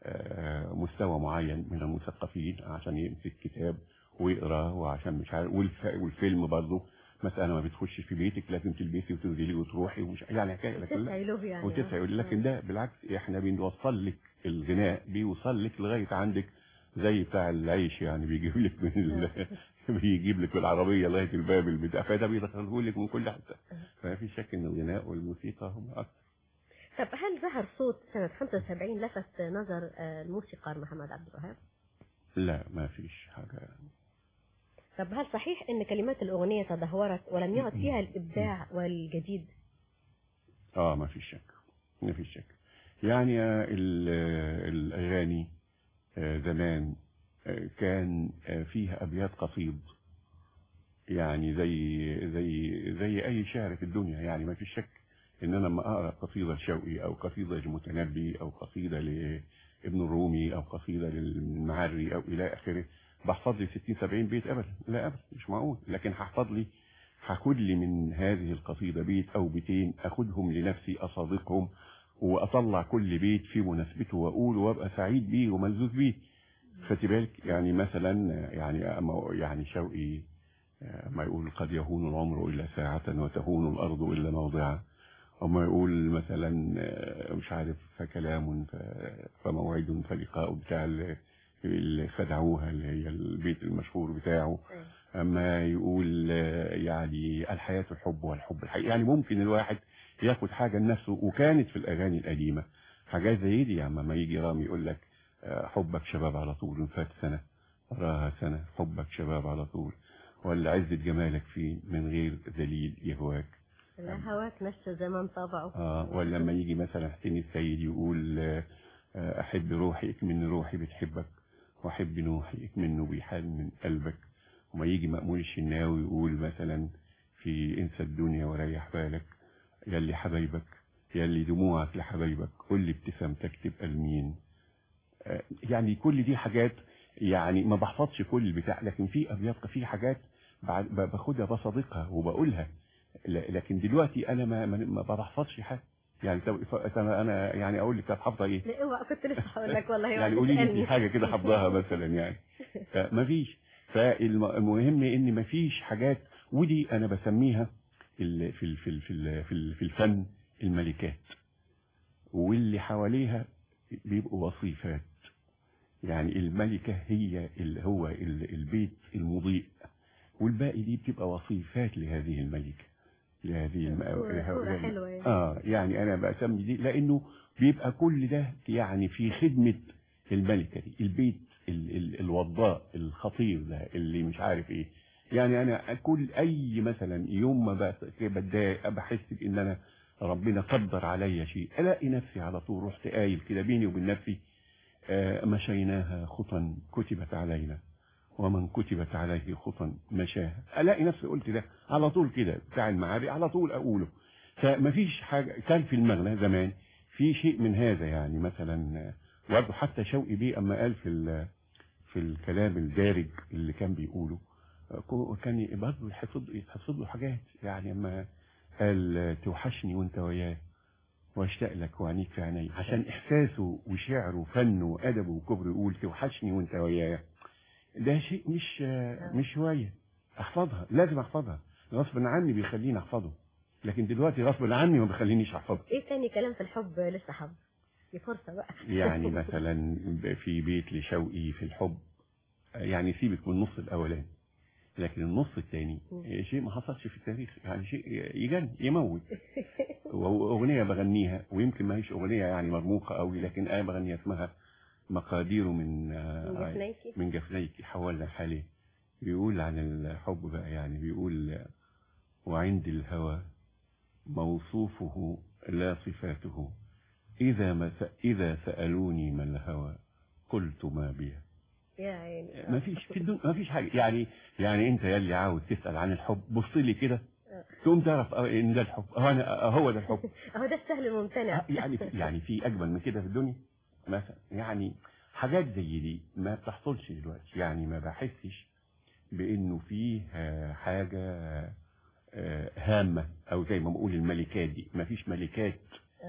مستوى معين من المثقفين عشان يمسك كتاب ويقرا، وعشان مش عارف، والفيلم برضه مسألة ما بتخش في بيتك، لازم تلبسي وتنزلي وتروحي ومش يعني حكايه. لكن لكن ده بالعكس، احنا بنوصل لك الغناء، بيوصل لك لغايه عندك زي بتاع العيش، يعني بيجيب لك بيجيب لك بالعربيه لغايه الباب البتاع، فده بيدخله لك من كل حته. فما في شك ان الغناء والموسيقى هم اكثر. طب هل ظهر صوت سنة 75 لفت نظر الموسيقار محمد عبد الوهاب؟ لا، ما فيش حاجة. طب هل صحيح ان كلمات الأغنية تدهورت ولم يعد فيها الإبداع والجديد؟ ما فيش شك، ما فيش شك. يعني الأغاني زمان كان فيها أبيات قصيد، يعني زي أي شعر في الدنيا. يعني ما فيش شك إن أنا لما أقرأ قصيدة لشوقي أو قصيدة للمتنبي أو قصيدة لابن الرومي أو قصيدة للمعري أو إلى آخره، بحفظ لي 60-70 بيت أبدا، لا أبدا، مش معقول. لكن هاخد لي من هذه القصيدة بيت أو بيتين، أخدهم لنفسي أصادقهم وأطلع كل بيت في مناسبته وأقوله وأبقى سعيد بيه وملذوذ بيه. خدت بالك؟ يعني مثلا يعني شوقي ما يقول قد يهون العمر إلا ساعة وتهون الأرض إلا موضعا، وما يقول مثلا مش عارف فكلام فموعد فلقاء بتاع اللي خدعوها، اللي هي البيت المشهور بتاعه. أما يقول يعني الحياة الحب والحب الحقيقي. يعني ممكن الواحد ياخد حاجة لنفسه، وكانت في الأغاني القديمة حاجات زي دي. يعني ما يجي رامي يقول لك حبك شباب على طول، فات سنة وراها سنة، حبك شباب على طول، ولا عزة جمالك فيه من غير دليل يهواك، لا هواك نفس زمان طبعه. ولا لما يجي مثلا حسين السيد يقول أحب روحي من روحي بتحبك، وأحب نوحي منه بيحال من قلبك. وما يجي مأمون الشناوي يقول مثلا في انسى الدنيا وريح بالك، يلي حبايبك، يلي دموعك لحبايبك، كل ابتسامتك تبقى لمين. يعني كل دي حاجات، يعني ما بحفظش كل البتاع، لكن في أبيات، في حاجات باخدها بصدقها وبقولها. لكن دلوقتي انا ما بحفظش حاجه. يعني انا يعني اقول لك حافظه ايه؟ لا اوعى، كنت لسه هقول لك والله. يعني قولي لي حاجه كده حافظاها مثلا يعني. ما فيش. فالمهم ان ما فيش حاجات، ودي انا بسميها في الفن الملكات، واللي حواليها بيبقوا وصيفات. يعني الملكه هي اللي هو البيت المضيء، والباقي دي بتبقى وصيفات لهذه الملكه، لهذه حلوة يعني. يعني انا بسمي دي لانه بيبقى كل ده يعني في خدمة الملكة دي، البيت الوضاء الخطير ده اللي مش عارف ايه. يعني انا كل اي مثلا يوم ما بتضايق بحس ان انا ربنا قدر عليا شيء، الاقي نفسي على طول رحت قايل كده بيني وبين نفسي مشيناها خطا كتبت علينا، ومن كتبت عليه خطا مشاها. الاقي نفسي قلت ده على طول كده، بتاع المعاري على طول اقوله. فما فيش حاجه. كان في المغنى زمان في شيء من هذا. يعني مثلا برضه حتى شوقي بيه اما قال في الكلام الدارج اللي كان بيقوله، كان برضه يحفظ له حاجات. يعني اما قال توحشني وانت وياه واشتاق لك وعينيك في عيني، عشان احساسه وشعره وفنه وادبه وكبره يقول توحشني وانت وياه. ده شيء مش شويه احفظها، لازم احفظها غصب عني، بيخليني احفظه. لكن دلوقتي غصب عني ما بيخلينيش احفظه. ايه تاني كلام في الحب لسه حب؟ دي فرصه بقى. يعني مثلا في بيت لشوقي في الحب، يعني سيبك من النص الاولاني، لكن النص الثاني شيء ما حصلش في التاريخ. يعني شيء يجن يموت. واغنيه بغنيها، ويمكن ما هيش اغنيه يعني مرموقه قوي، لكن انا بغنيها اسمها مقادير من جفنيك حولنا حاليه. بيقول عن الحب بقى، يعني بيقول وعند الهوى موصوفه لا صفاته، إذا سألوني ما الهوى قلت ما بها. يا عيني ما فيش في الدنيا ما فيش حاجة. يعني انت يلي عاوز تسأل عن الحب بص لي كده تقوم تعرف ان ده الحب. هو ده الحب. هو ده السهل الممتنع. يعني في اجمل من كده في الدنيا مثلا. يعني حاجات زي دي ما بتحصلش دلوقتي. يعني ما بحسش بانه فيه حاجة هامة او زي ما بقول الملكات دي. ما فيش ملكات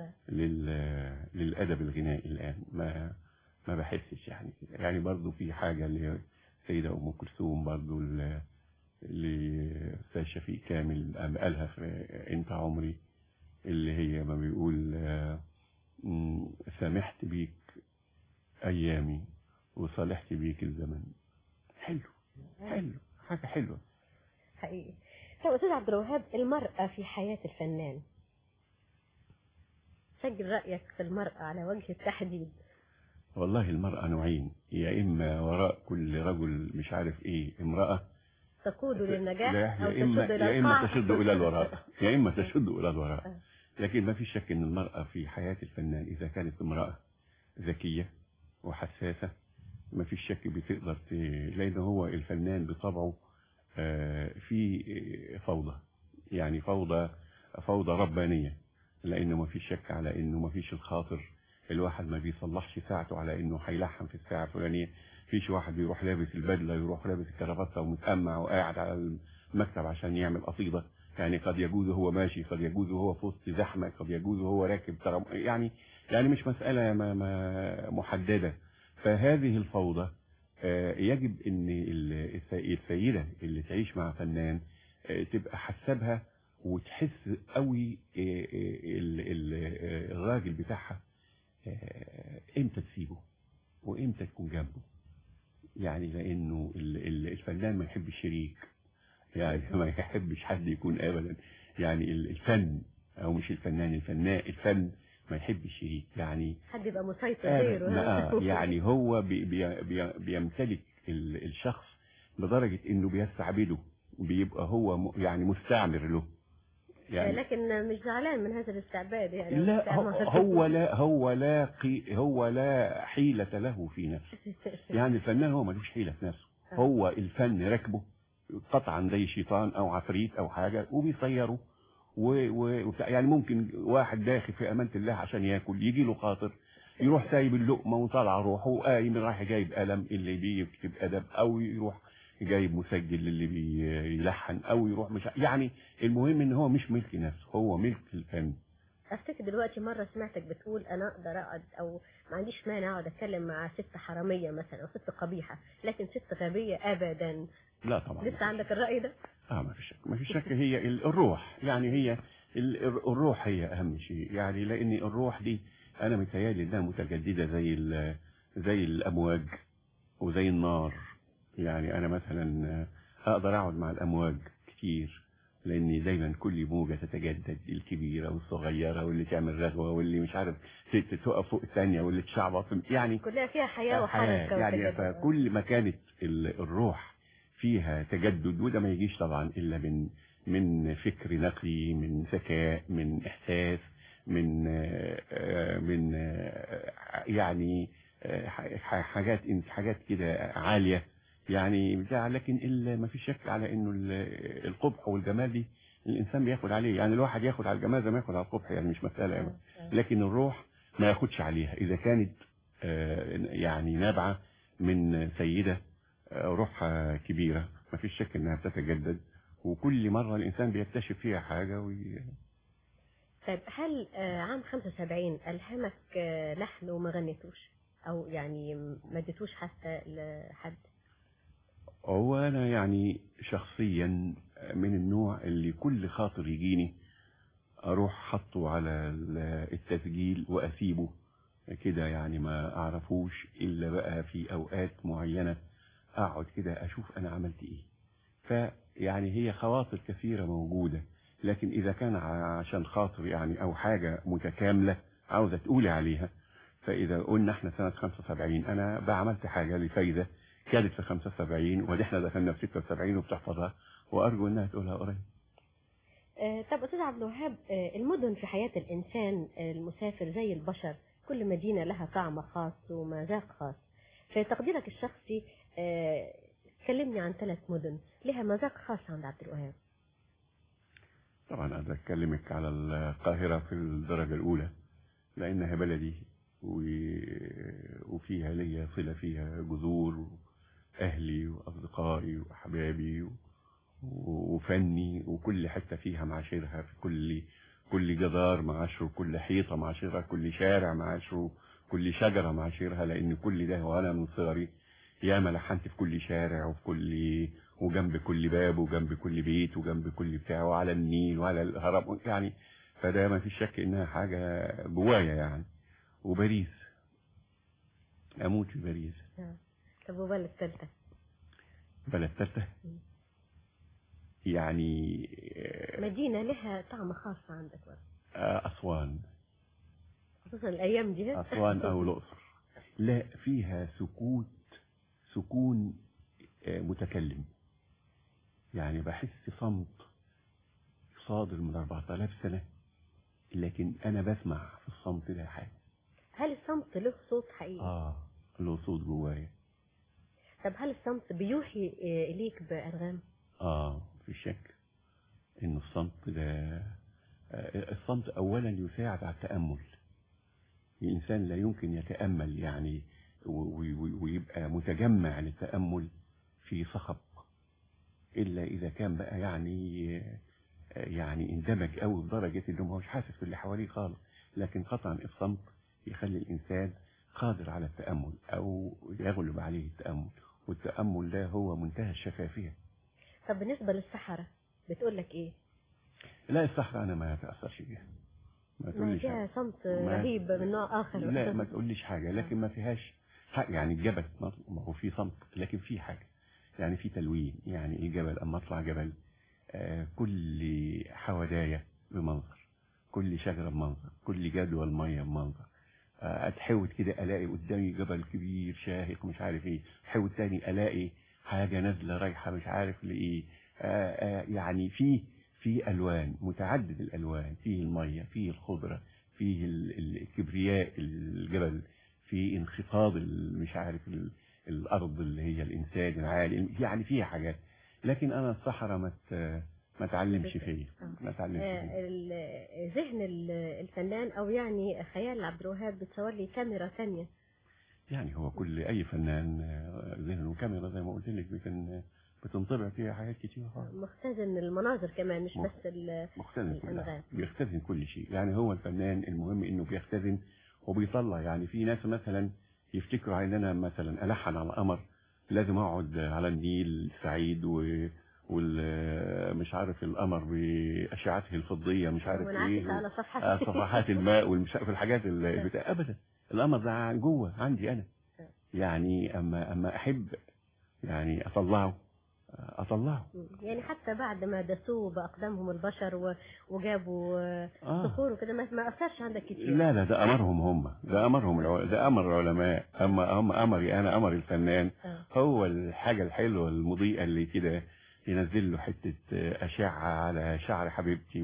للادب الغنائي الان. ما بحسش يعني برضو في حاجة لسيدة ام كلثوم برضو اللي استاذ شفيق كامل قالها في انت عمري، اللي هي ما بيقول سامحت بيك ايامي وصالحت بيك الزمن. حلو حاجة حلوة حقيقي. طب أستاذ عبد الوهاب، المرأة في حياة الفنان، سجل رأيك في المرأة على وجه التحديد. والله المرأة نوعين، يا إما وراء كل رجل مش عارف إيه امرأة تقود للنجاح أو يا إما تشد إلى الوراء يا إما تشد إلى الوراء. لكن ما في شك إن المرأة في حياة الفنان إذا كانت امرأة ذكية وحساسة ما في شك بتقدر لأن هو الفنان بطبعه في فوضى، يعني فوضى ربانية، لأنه ما في شك على إنه ما فيش الخاطر. الواحد ما بيصلحش ساعته على إنه هيلحن في الساعة الفلانية. فيش واحد بيروح لابس البدلة يروح لابس الكرافتة ومتأمع وقاعد على المكتب عشان يعمل قصيدة. يعني قد يجوز هو ماشي، قد يجوز هو في وسط زحمة، قد يجوز هو راكب يعني مش مسألة محددة. فهذه الفوضى يجب ان السيدة اللي تعيش مع فنان تبقى حسابها وتحس قوي الراجل بتاعها امتى تسيبه وامتى تكون جنبه. يعني لانه الفنان ما يحبش شريك، يعني ما يحبش حد يكون ابدا. يعني الفن او مش الفنان، الفن ما يحبش شريك، يعني حد يبقى مسيطر غيره. يعني هو بيمتلك الشخص لدرجة انه بيستعبده، بيبقى هو يعني مستعمر له. يعني لكن مش زعلان من هذا الاستعباد يعني. لا هو لا حيلة له في نفسه. يعني الفنان هو ملوش حيلة في نفسه. هو الفن ركبه قطعا زي شيطان او عفريت او حاجة وبيصيره يعني ممكن واحد داخل في امانة الله عشان ياكل يجي له خاطر يروح سايب اللقمة وطالع روحه وقايم رايح جايب قلم اللي بيكتب ادب، او يروح جايب مسجل اللي بيلحن، او يروح مش يعني المهم ان هو مش ملك نفسه، هو ملك الفن. افتكر دلوقتي مرة سمعتك بتقول انا اقدر اقعد او ما عنديش مانع اقعد اتكلم مع ست حرامية مثلا او ست قبيحة، لكن ست غبية ابدا. لا طبعا. لسه عندك الرأي ده؟ ما فيش شك هي الروح. يعني هي الروح هي اهم شيء. يعني لان الروح دي انا متهيألي انها متجددة زي الامواج وزي النار. يعني انا مثلا اقدر اقعد مع الامواج كتير لاني دايما كل موجة تتجدد، الكبيرة والصغيرة واللي تعمل رغوة واللي مش عارف تقف فوق الثانية واللي تشعبط، يعني كلها فيها حياة وحركة. يعني فكل ما كانت الروح فيها تجدد، وده ما يجيش طبعا الا من فكر نقلي، من ذكاء، من احساس، من يعني حاجات كده عالية يعني بتاع. لكن ما فيش شك على انه القبح والجمال دي الانسان بياخد عليه. يعني الواحد ياخد على الجمال زي ما ياخد على القبح، يعني مش مسألة. لكن الروح ما ياخدش عليها اذا كانت يعني نابعة من سيدة روحها كبيرة. ما فيش شك انها بتتجدد وكل مرة الانسان بيكتشف فيها حاجة طيب هل عام 75 ألهمك لحن وما غنيتوش او يعني ما اديتوش حتى لحد؟ هو انا يعني شخصيا من النوع اللي كل خاطر يجيني اروح حطه على التسجيل واسيبه كده، يعني ما اعرفوش الا بقى في اوقات معينة اقعد كده اشوف انا عملت ايه. فيعني هي خواطر كثيرة موجودة، لكن اذا كان عشان خاطر يعني او حاجة متكاملة عاوزة تقولي عليها، فاذا قلنا احنا سنة 75 انا بقى عملت حاجة لفايدة كانت في 75 ودي احنا دخلنا في 76 وبتحفظها، وارجو انها تقولها قريب. طب أستاذ عبد الوهاب، المدن في حياة الإنسان المسافر زي البشر، كل مدينة لها طعم خاص ومذاق خاص. في تقديرك الشخصي كلمني عن 3 مدن لها مذاق خاص عند عبد الوهاب. طبعا أنا أكلمك على القاهرة في الدرجة الأولى، لأنها بلدي وفيها ليا صلة، فيها جذور، أهلي وأصدقائي وأحبابي وفني، وكل حتة فيها معاشرها، في كل جدار معاشره، كل حيطة معاشرها، كل شارع معاشره، كل شجرة معاشرها، لأن كل ده وأنا من صغري ياما لحنت في كل شارع وجنب كل باب وجنب كل بيت وجنب كل بتاع، وعلى النيل وعلى الهرم يعني. فده ما في شك إنها حاجة جوايا يعني. وباريس، أموت في باريس. طب وبلد ثالثة؟ بلد ثالثة يعني مدينة لها طعم خاص عندك بقى. أسوان، خصوصا الأيام دي. أسوان أو الأقصر، لا فيها سكون متكلم، يعني بحس صمت صادر من 4000 سنة، لكن أنا بسمع في الصمت ده حاجة. هل الصمت له صوت حقيقي؟ له صوت جوايا. طب هل الصمت بيوحي إليك بأنغام؟ في شك إن الصمت ده، الصمت أولا يساعد على التأمل. الإنسان لا يمكن يتأمل يعني ويبقى متجمع للتأمل في صخب، إلا إذا كان بقى يعني اندمج قوي بدرجة إنه ما هوش حاسس باللي حواليه خالص. لكن قطعا الصمت يخلي الإنسان قادر على التأمل أو يغلب عليه التأمل، والتأمل ده هو منتهى الشفافية. طب بالنسبة للصحراء بتقول لك إيه؟ لا، الصحراء أنا ما أتأثرش بيها، ما تقوليش فيها صمت رهيب من نوع آخر. لا ما تقوليش حاجة، لكن ما فيهاش حاجة. يعني الجبل ما هو فيه صمت، لكن فيه حاجة، يعني فيه تلوين. يعني الجبل أما أطلع جبل، كل حودايا بمنظر، كل شجرة بمنظر، كل جدول مية بمنظر. أتحاول كده ألاقي قدامي جبل كبير شاهق مش عارف إيه، أحاول تاني ألاقي حاجة نازلة رايحة مش عارف لإيه. يعني في ألوان، متعدد الألوان، فيه المية، فيه الخضرة، فيه الكبرياء الجبل، فيه انخفاض مش عارف الأرض اللي هي الإنسان العالي، يعني فيها حاجات. لكن أنا الصحراء ما تعلمش فيه، ما تعلمش فيه. ذهن الفنان أو يعني خيال عبد الوهاب بتصور لي كاميرا ثانية. يعني هو كل أي فنان ذهنه كاميرا زي ما قلت لك، بتنطبع فيها حاجات كتير خالص. مختزن المناظر كمان، مش بس الأنغام. بيختزن كل شيء. يعني هو الفنان المهم إنه بيختزن وبيطلع. يعني في ناس مثلا يفتكروا ان انا مثلا الحن على قمر لازم اقعد على النيل سعيد والمش عارف القمر باشعته الفضيه مش عارف ايه، على صفحات الماء والمش عارف الحاجات ابدا. القمر ده جوه عندي انا. يعني اما احب يعني اطلعه. يعني حتى بعد ما دسوه بأقدامهم البشر وجابوا صخور وكده ما أثرش عندك كتير. لا ده أمرهم هم، ده أمر العلماء. أما أمري أنا، أمر الفنان هو الحاجة الحلوة المضيئة اللي كده ينزل له حتة أشعة على شعر حبيبتي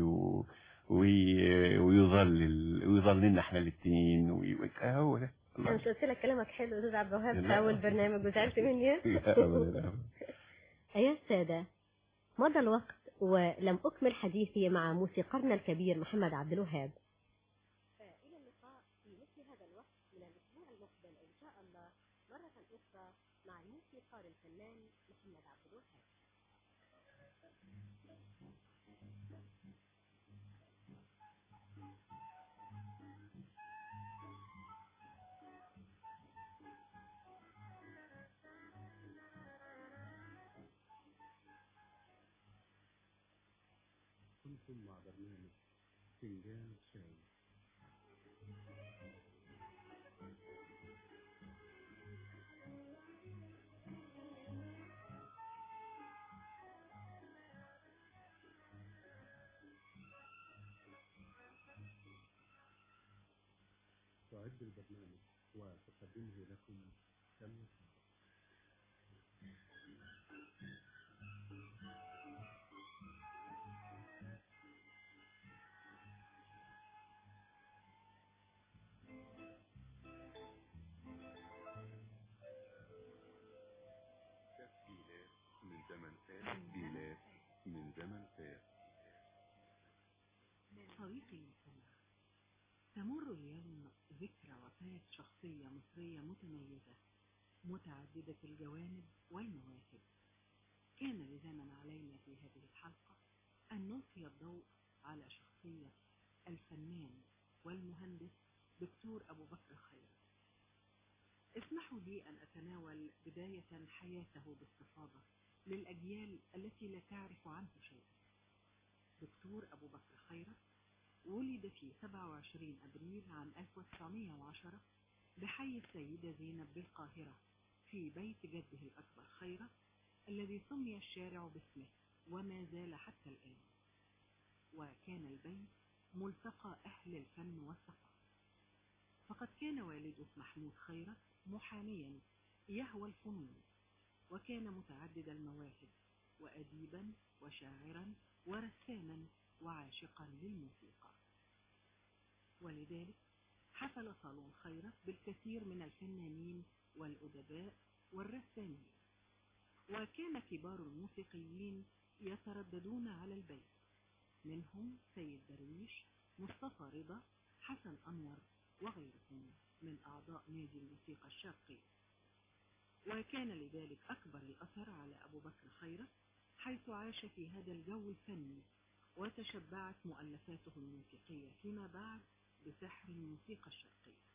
ويظل لنا احنا الاثنين هو ده. أنا مش قلت لك كلامك حلو أستاذ عبد الوهاب في أول برنامج وزعلت مني؟ أبدا. أيها السادة، مضى الوقت ولم أكمل حديثي مع موسيقارنا الكبير محمد عبد الوهاب. إلى اللقاء في مثل هذا الوقت من الأسبوع المقبل إن شاء الله مرة أخرى مع الموسيقار الفنان محمد عبد الوهاب. كنتم مع برنامج فنجان شاي. تعد البرنامج وتقدمه لكم سامية صادق. زمن فات تسجيلات من زمن فات. صديقي المستمع، تمر اليوم ذكرى وفاة شخصية مصرية متميزة متعددة الجوانب والمواهب. كان لزاما علينا في هذه الحلقة أن نلقي الضوء على شخصية الفنان والمهندس دكتور أبو بكر خيرت. اسمحوا لي أن أتناول بداية حياته باستفاضة للأجيال التي لا تعرف عنه شيء. دكتور أبو بكر خيرت ولد في 27 أبريل عام 1910 بحي السيدة زينب بالقاهرة في بيت جده الأكبر خيرت الذي سمي الشارع باسمه وما زال حتى الآن. وكان البيت ملتقى أهل الفن والثقافة، فقد كان والده محمود خيرت محاميا يهوى الفنون، وكان متعدد المواهب وأديبا وشاعرا ورساما وعاشقا للموسيقى. ولذلك حفل صالون خيرت بالكثير من الفنانين والأدباء والرسامين، وكان كبار الموسيقيين يترددون على البيت، منهم سيد درويش، مصطفى رضا، حسن أنور وغيرهم من أعضاء نادي الموسيقى الشرقي. وكان لذلك أكبر الأثر على أبو بكر خيرت حيث عاش في هذا الجو الفني، وتشبعت مؤلفاته الموسيقية فيما بعد بسحر الموسيقى الشرقية.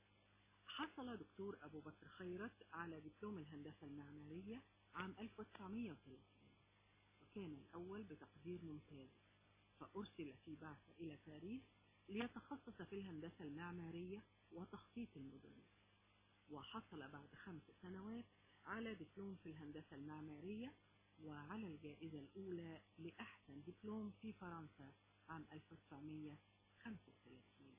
حصل دكتور أبو بكر خيرت على دبلوم الهندسة المعمارية عام 1930، وكان الأول بتقدير ممتاز، فأرسل في بعثة إلى باريس ليتخصص في الهندسة المعمارية وتخطيط المدن. وحصل بعد 5 سنوات على دبلوم في الهندسة المعمارية وعلى الجائزة الأولى لأحسن دبلوم في فرنسا عام 1935.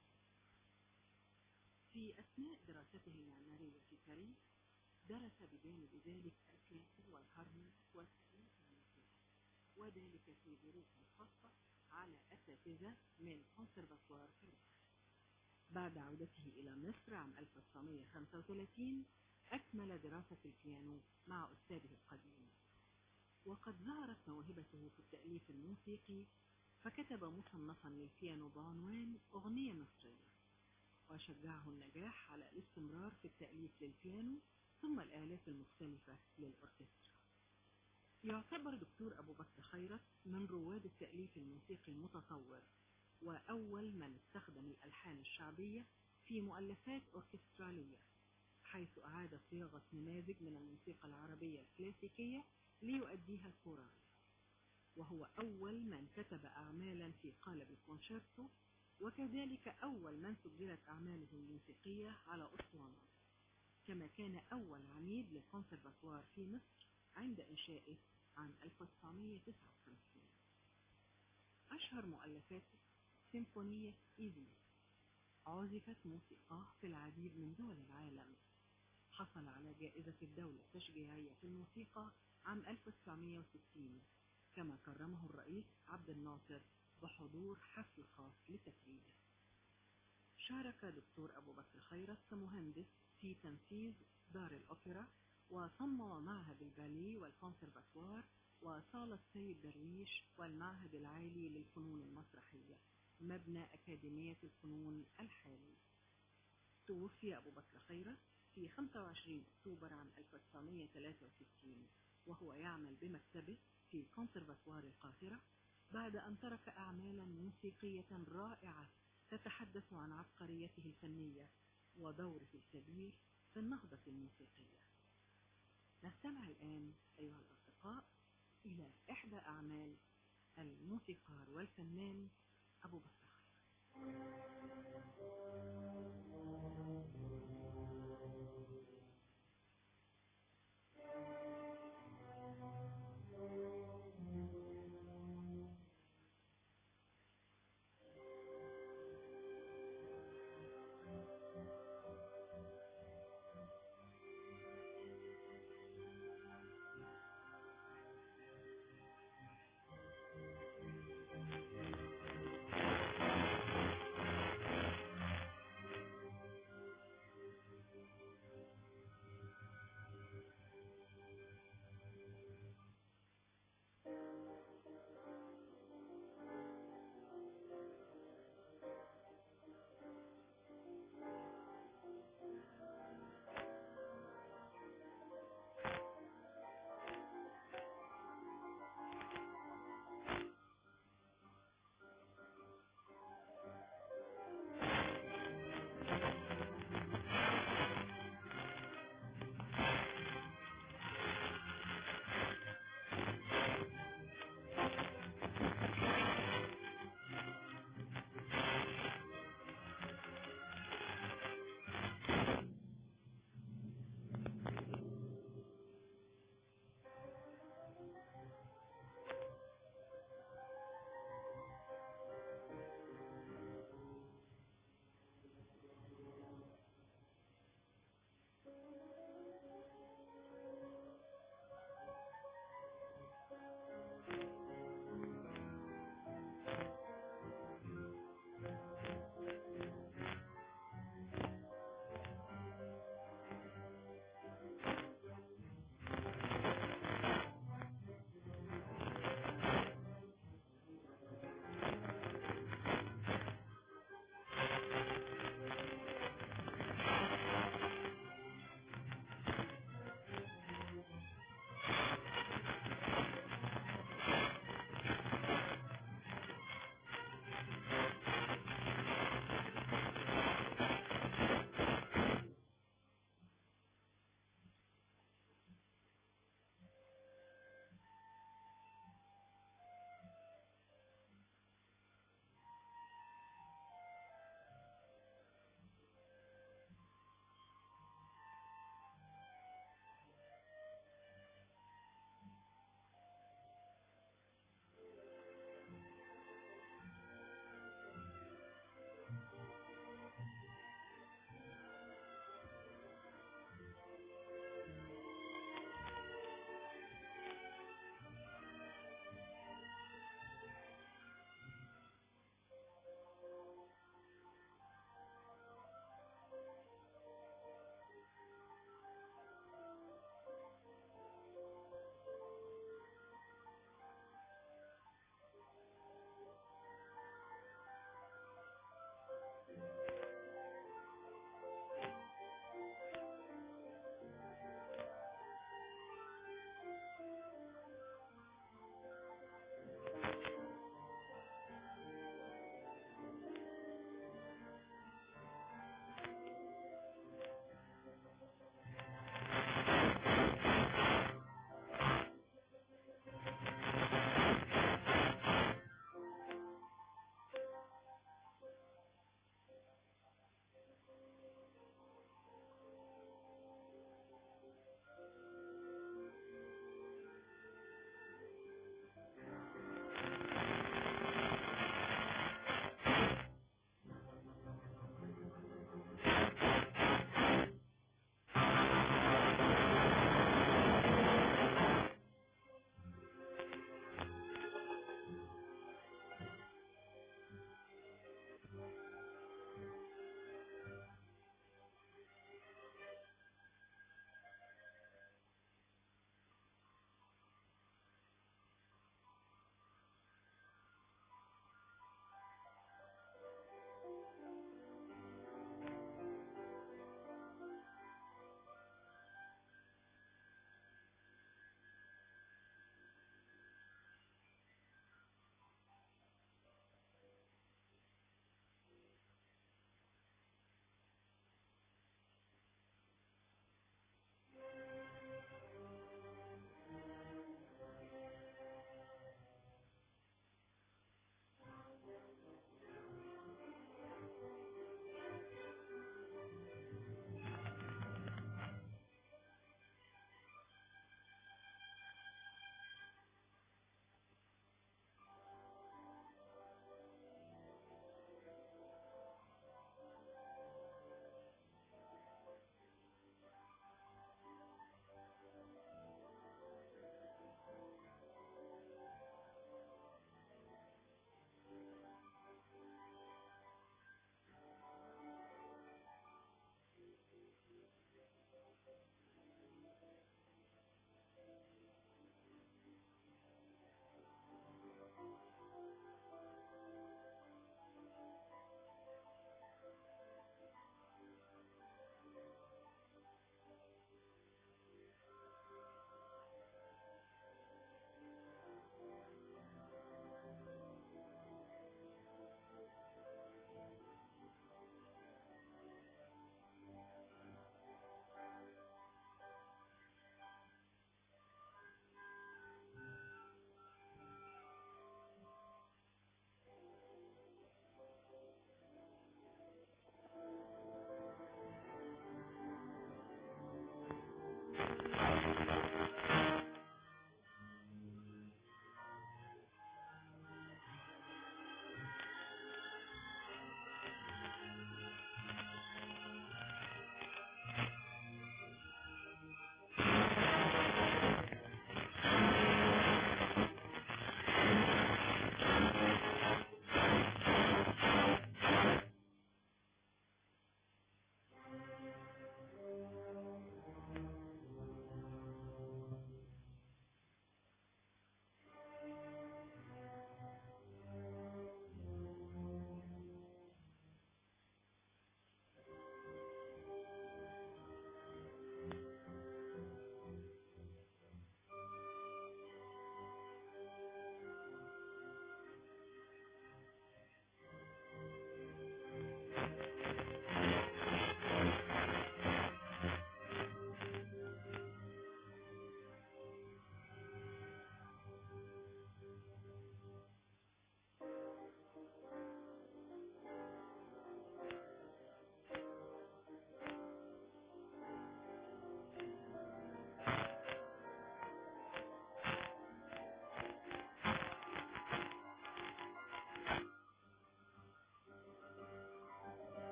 في أثناء دراسته المعمارية في باريس درس بجانب ذلك الكلاسيك والهارموني والتأليف الموسيقي، وذلك في ظروف خاصة على أساتذة من كونسرفاتوار باريس. بعد عودته إلى مصر عام 1935 أكمل دراسة البيانو مع أستاذه القديم، وقد ظهرت موهبته في التأليف الموسيقي، فكتب مصنفا للبيانو بعنوان أغنية مصرية، وشجعه النجاح على الاستمرار في التأليف للبيانو ثم الآلات المختلفة للأوركسترا. يعتبر دكتور أبو بكر خيرت من رواد التأليف الموسيقي المتطور، وأول من استخدم الألحان الشعبية في مؤلفات أوركسترالية، حيث أعاد صياغة نماذج من الموسيقى العربية الكلاسيكية ليؤديها الكورال، وهو أول من كتب أعمالا في قالب الكونشيرتو، وكذلك أول من سجلت أعماله الموسيقية على أسطوانات، كما كان أول عميد للكونسرفاتوار في مصر عند إنشائه عام 1959. أشهر مؤلفاته سيمفونية إيزي، عزفت موسيقاه في العديد من دول العالم. حصل على جائزة الدولة التشجيعية في الموسيقى عام 1960، كما كرمه الرئيس عبد الناصر بحضور حفل خاص لتكريمه. شارك دكتور أبو بكر خيرت كمهندس في تنفيذ دار الأوبرا، وصمم معهد الباليه والكونسرفاتوار وصالة سيد درويش والمعهد العالي للفنون المسرحية، مبنى أكاديمية الفنون الحالي. توفي أبو بكر خيرت في 25 أكتوبر عام 1963 وهو يعمل بمكتبه في كونسرفاتوار القاهرة، بعد أن ترك أعمالا موسيقية رائعة تتحدث عن عبقريته الفنية ودوره الكبير في النهضة الموسيقية. نستمع الآن أيها الأصدقاء إلى إحدى أعمال الموسيقار والفنان أبو بكر خيرت.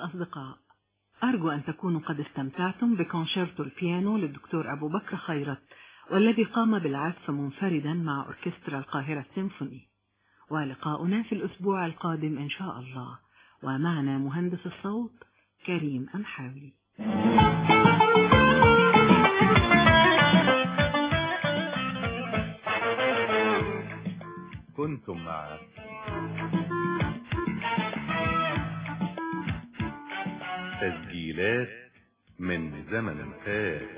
الأصدقاء، أرجو أن تكونوا قد استمتعتم بكونشيرتو البيانو للدكتور أبو بكر خيرت، والذي قام بالعزف منفردا مع أوركسترا القاهرة السيمفوني. ولقاؤنا في الأسبوع القادم إن شاء الله، ومعنا مهندس الصوت كريم أمحاوي. كنتم مع تسجيلات من زمن فات.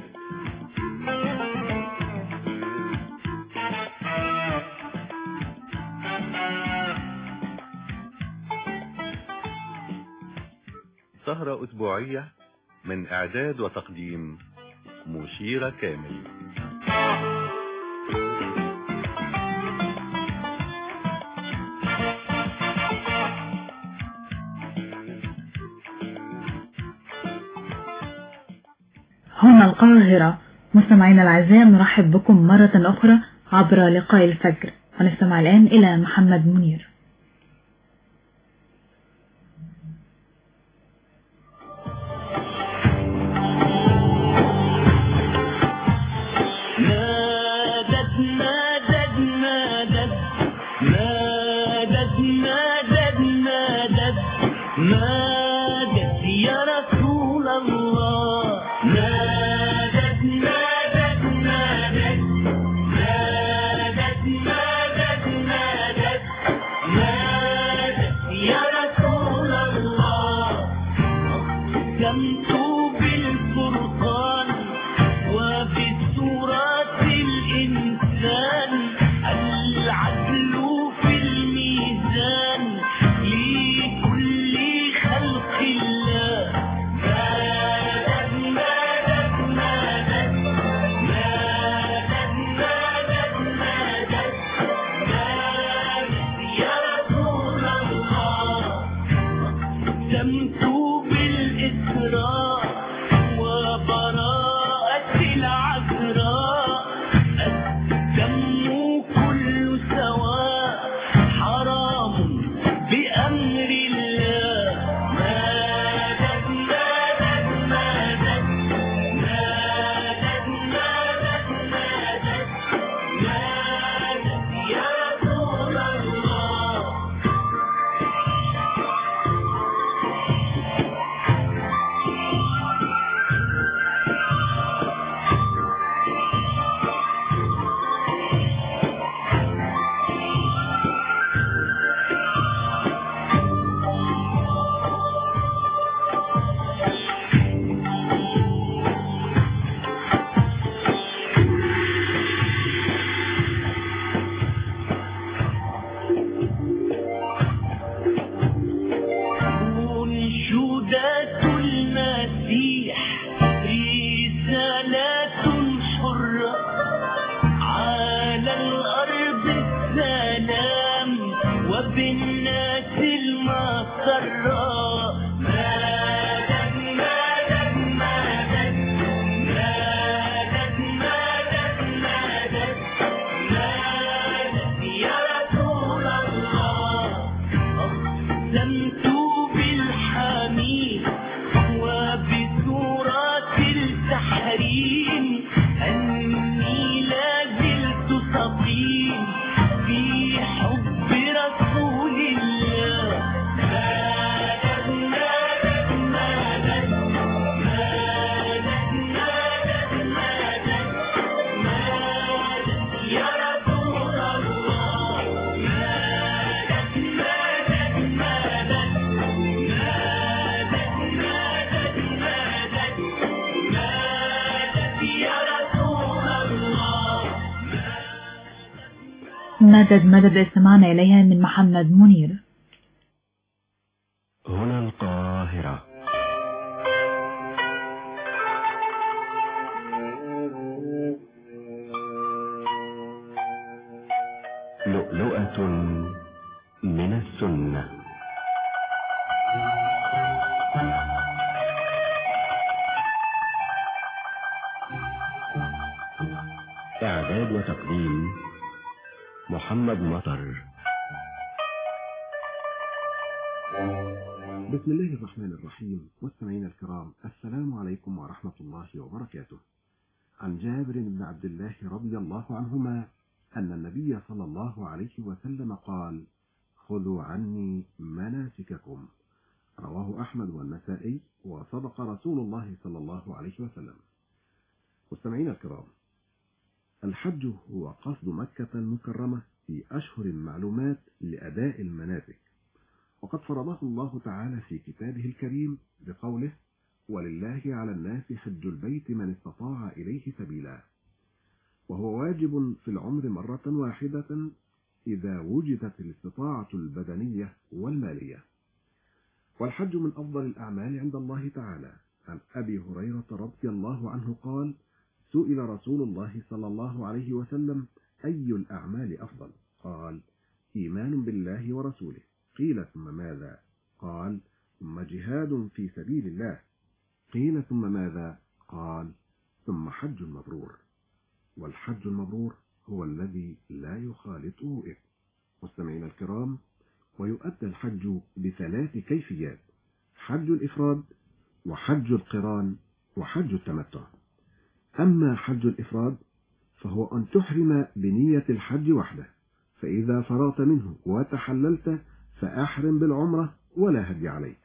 سهرة أسبوعية من إعداد وتقديم مشيرة كامل. هنا القاهرة. مستمعينا الأعزاء، نرحب بكم مرة أخرى عبر لقاء الفجر، ونستمع الآن إلى محمد منير. نادت يا رسول الله، نادت نادت نادت نادت نادت نادت نادت يا رسول الله. أقسمت بالفرقان وبسورة الإنسان، العدل في الميزان لكل خلق الله. نادت نادت نادت نادت نادت نادت نادت يا رسول الله. أقسمت بالإسراء وبراءة العذراء، الدم كل سواء حرام بأمر الله. نادت نادت نادت نادت نادت نادت نادت يا رسول الله. منشودات المسيح رسالات حرة على الأرض السلام وبالناس المسرة. نادت نادت نادت نادت نادت نادت نادت يا رسول الله. أقسمت بالحميد وبسورة التحريم أني لا زلت سقيم في حب رسول الله. نادت نادت نادت نادت نادت نادت نادت يا رسول الله. نادت نادت نادت نادت نادت نادت نادت يا رسول الله. مدد مدد استمعنا إليها من محمد منير. هنا القاهرة. لؤلؤة من السنة. إعداد وتقديم محمد مطر. بسم الله الرحمن الرحيم. مستمعينا الكرام، السلام عليكم ورحمة الله وبركاته. عن جابر بن عبد الله رضي الله عنهما أن النبي صلى الله عليه وسلم قال: خذوا عني مناسككم. رواه أحمد والنسائي، وصدق رسول الله صلى الله عليه وسلم. مستمعينا الكرام، الحج هو قصد مكة المكرمة في أشهر معلومات لأداء المناسك، وقد فرضه الله تعالى في كتابه الكريم بقوله: ولله على الناس حج البيت من استطاع إليه سبيلا، وهو واجب في العمر مرة واحدة إذا وجدت الاستطاعة البدنية والمالية. والحج من أفضل الأعمال عند الله تعالى. عن أبي هريرة رضي الله عنه قال: سئل رسول الله صلى الله عليه وسلم: أي الأعمال أفضل؟ قال: إيمان بالله ورسوله. قيل: ثم ماذا؟ قال: ثم جهاد في سبيل الله. قيل: ثم ماذا؟ قال: ثم حج مبرور. والحج المبرور هو الذي لا يخالطه إثم. مستمعينا الكرام، ويؤدى الحج بثلاث كيفيات: حج الإفراد، وحج القران، وحج التمتع. أما حج الإفراد فهو أن تحرم بنية الحج وحده، فإذا فرغت منه وتحللت فأحرم بالعمرة ولا هدي عليك.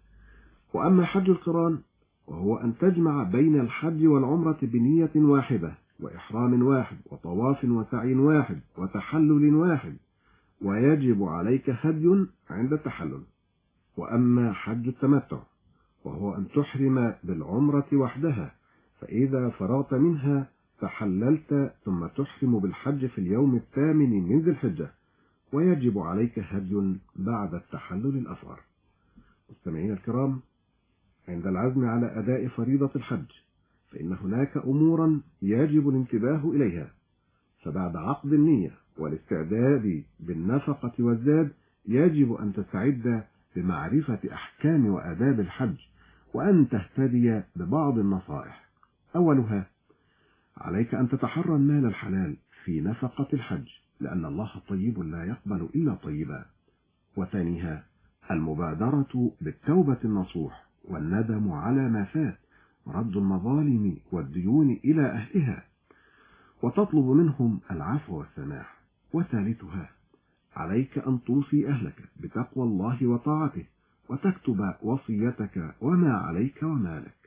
وأما حج القران وهو أن تجمع بين الحج والعمرة بنية واحدة، وإحرام واحد، وطواف وسعي واحد، وتحلل واحد، ويجب عليك هدي عند التحلل. وأما حج التمتع وهو أن تحرم بالعمرة وحدها، فإذا فرغت منها تحللت ثم تحرم بالحج في اليوم الثامن من ذي الحجة، ويجب عليك هدي بعد التحلل الأصغر. مستمعين الكرام، عند العزم على أداء فريضة الحج فإن هناك أمورا يجب الانتباه إليها. فبعد عقد النية والاستعداد بالنفقة والزاد يجب أن تستعد بمعرفة أحكام وآداب الحج، وأن تهتدي ببعض النصائح. أولها: عليك أن تتحرى المال الحلال في نفقة الحج، لأن الله طيب لا يقبل إلا طيبا. وثانيها: المبادرة بالتوبة النصوح والندم على ما فات، ورد المظالم والديون إلى أهلها، وتطلب منهم العفو والسماح. وثالثها: عليك أن توصي أهلك بتقوى الله وطاعته، وتكتب وصيتك وما عليك ومالك.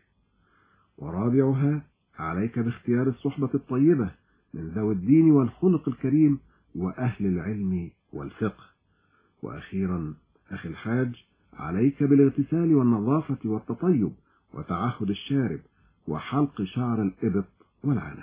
ورابعها: عليك باختيار الصحبة الطيبة من ذوي الدين والخلق الكريم وأهل العلم والفقه. وأخيرا أخي الحاج، عليك بالاغتسال والنظافة والتطيب وتعهد الشارب وحلق شعر الإبط والعنة.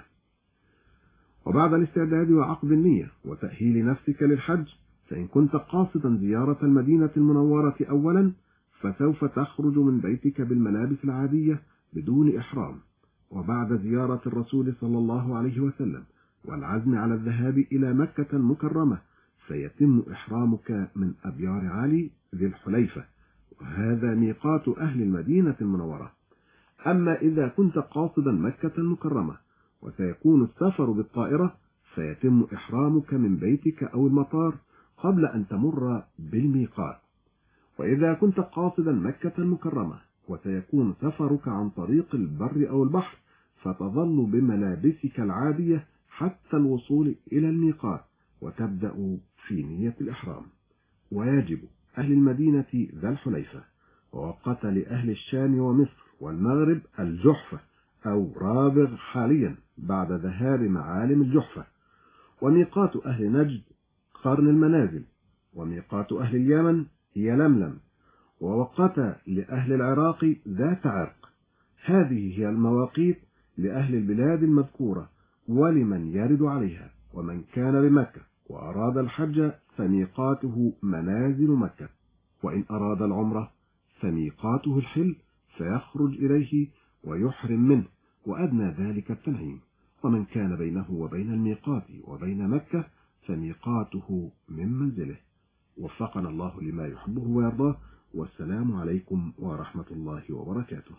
وبعد الاستعداد وعقد النية وتأهيل نفسك للحج، فإن كنت قاصدا زيارة المدينة المنورة أولا فسوف تخرج من بيتك بالملابس العادية بدون إحرام. وبعد زيارة الرسول صلى الله عليه وسلم والعزم على الذهاب إلى مكة المكرمة سيتم إحرامك من أبيار علي ذي الحليفة، وهذا ميقات أهل المدينة المنورة. أما إذا كنت قاصدا مكة المكرمة وسيكون السفر بالطائرة فيتم إحرامك من بيتك أو المطار قبل أن تمر بالميقات. وإذا كنت قاصدا مكة المكرمة وسيكون سفرك عن طريق البر أو البحر فتظل بملابسك العادية حتى الوصول إلى الميقات وتبدأ في نية الإحرام. ويجب أهل المدينة ذا الحليفة ووقت لأهل الشام ومصر والمغرب الجحفة أو رابغ حاليا بعد ذهاب معالم الجحفة. وميقات أهل نجد قرن المنازل، وميقات أهل اليمن هي لملم، ووقت لأهل العراق ذات عرق. هذه هي المواقيت لأهل البلاد المذكورة ولمن يرد عليها. ومن كان بمكة وأراد الحج فميقاته منازل مكة، وإن أراد العمرة فميقاته الحل فيخرج إليه ويحرم منه، وأدنى ذلك التنعيم. ومن كان بينه وبين الميقات وبين مكة فميقاته من منزله. وفقنا الله لما يحبه ويرضاه، والسلام عليكم ورحمة الله وبركاته.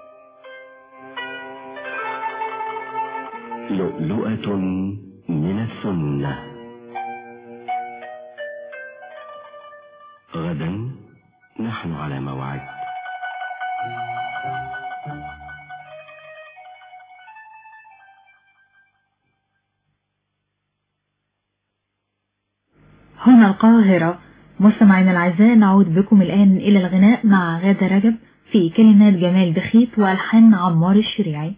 لؤلؤة من السنة. غدا نحن على موعد. هنا القاهرة. مستمعينا الأعزاء، نعود بكم الآن إلى الغناء مع غادة رجب في كلمات جمال بخيت وألحان عمار الشريعي.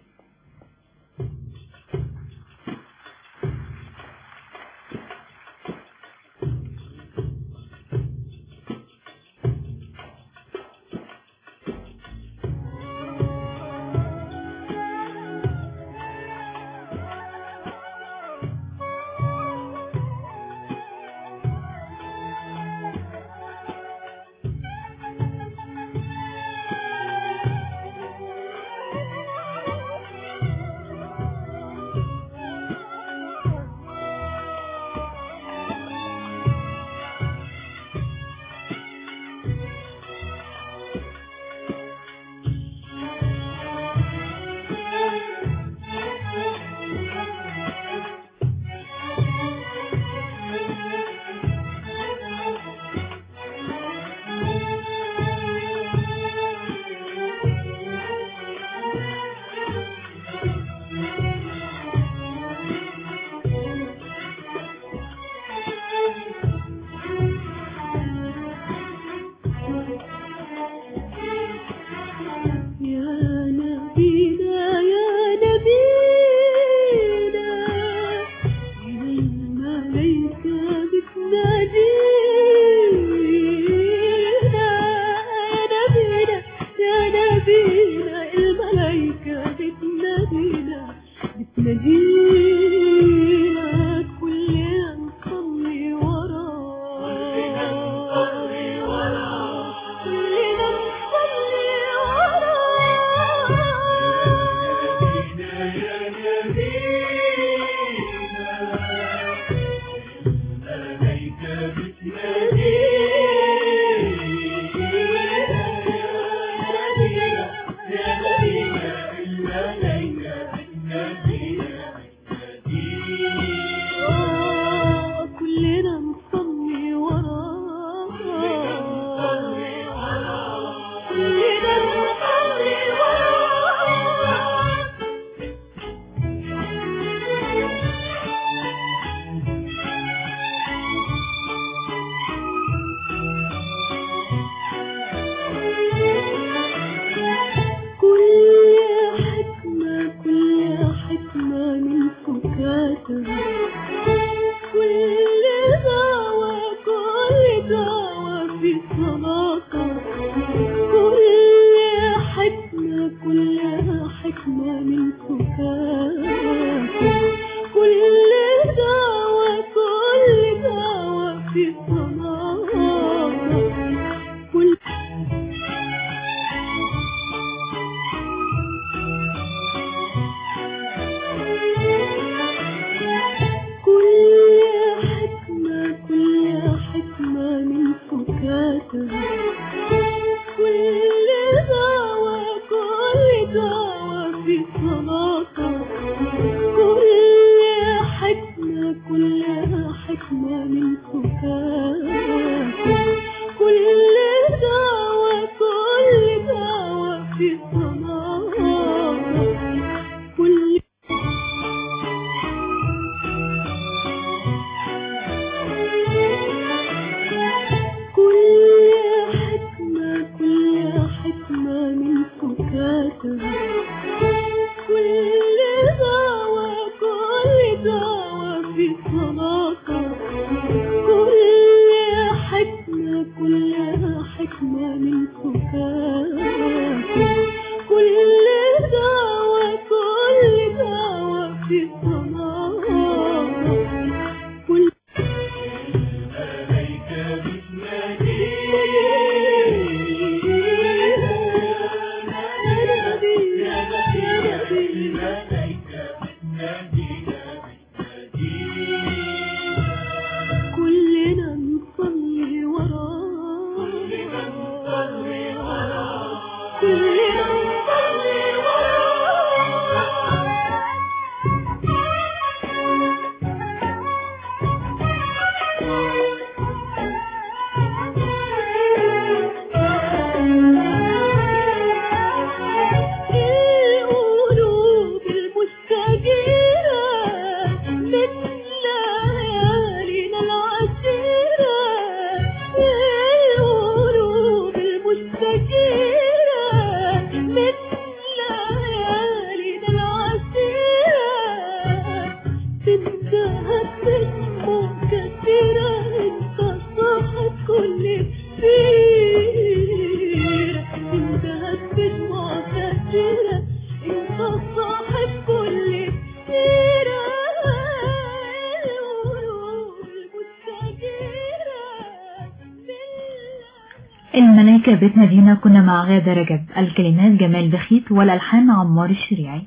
الملايكة بيت مدينة كنا مع غادة رجب، الكلمات جمال بخيت والألحان عمار الشريعي.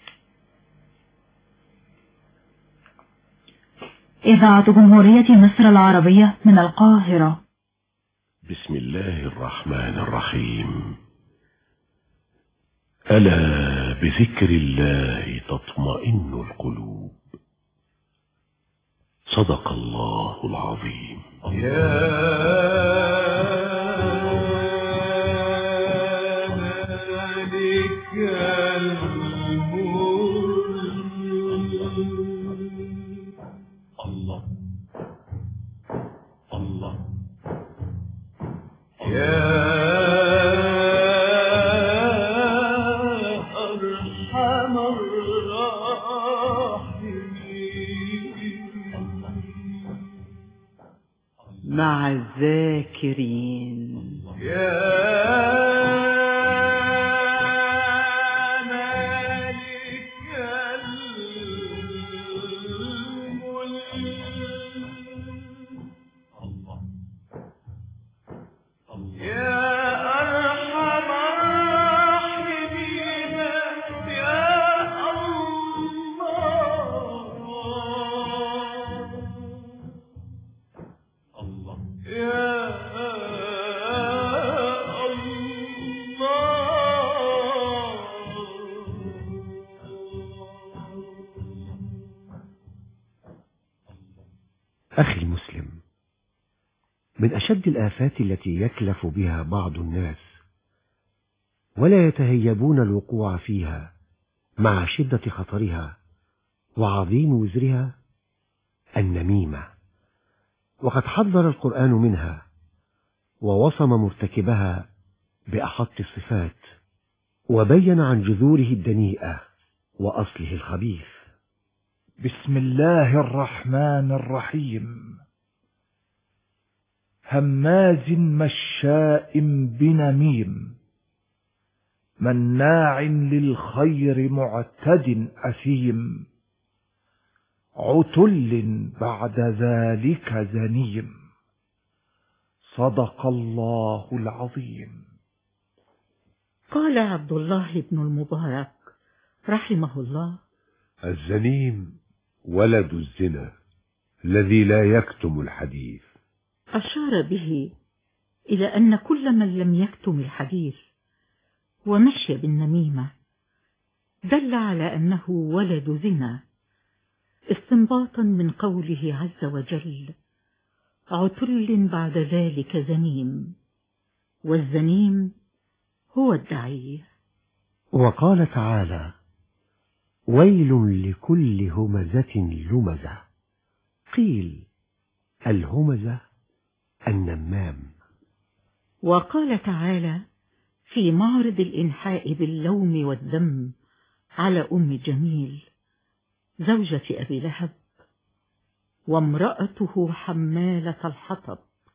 إذاعة جمهورية مصر العربية من القاهرة. بسم الله الرحمن الرحيم. ألا بذكر الله تطمئن القلوب. صدق الله العظيم. الله الله يا أرحم الراحمين. مع الذاكرين أخي المسلم، من أشد الآفات التي يكلف بها بعض الناس ولا يتهيبون الوقوع فيها مع شدة خطرها وعظيم وزرها النميمة، وقد حذر القرآن منها ووصم مرتكبها بأحط الصفات، وبين عن جذوره الدنيئة وأصله الخبيث. بسم الله الرحمن الرحيم. هماز مشاء بنميم مناع للخير معتد أثيم عتل بعد ذلك زنيم. صدق الله العظيم. قال عبد الله بن المبارك رحمه الله: الزنيم ولد الزنا الذي لا يكتم الحديث. أشار به إلى أن كل من لم يكتم الحديث ومشي بالنميمة دل على أنه ولد زنا، استنباطا من قوله عز وجل: عتل بعد ذلك زنيم، والزنيم هو الدعي. وقال تعالى: ويل لكل همزة لمزة. قيل: الهمزة النمام. وقال تعالى في معرض الإنحاء باللوم والذم على أم جميل زوجة أبي لهب: وامرأته حمالة الحطب.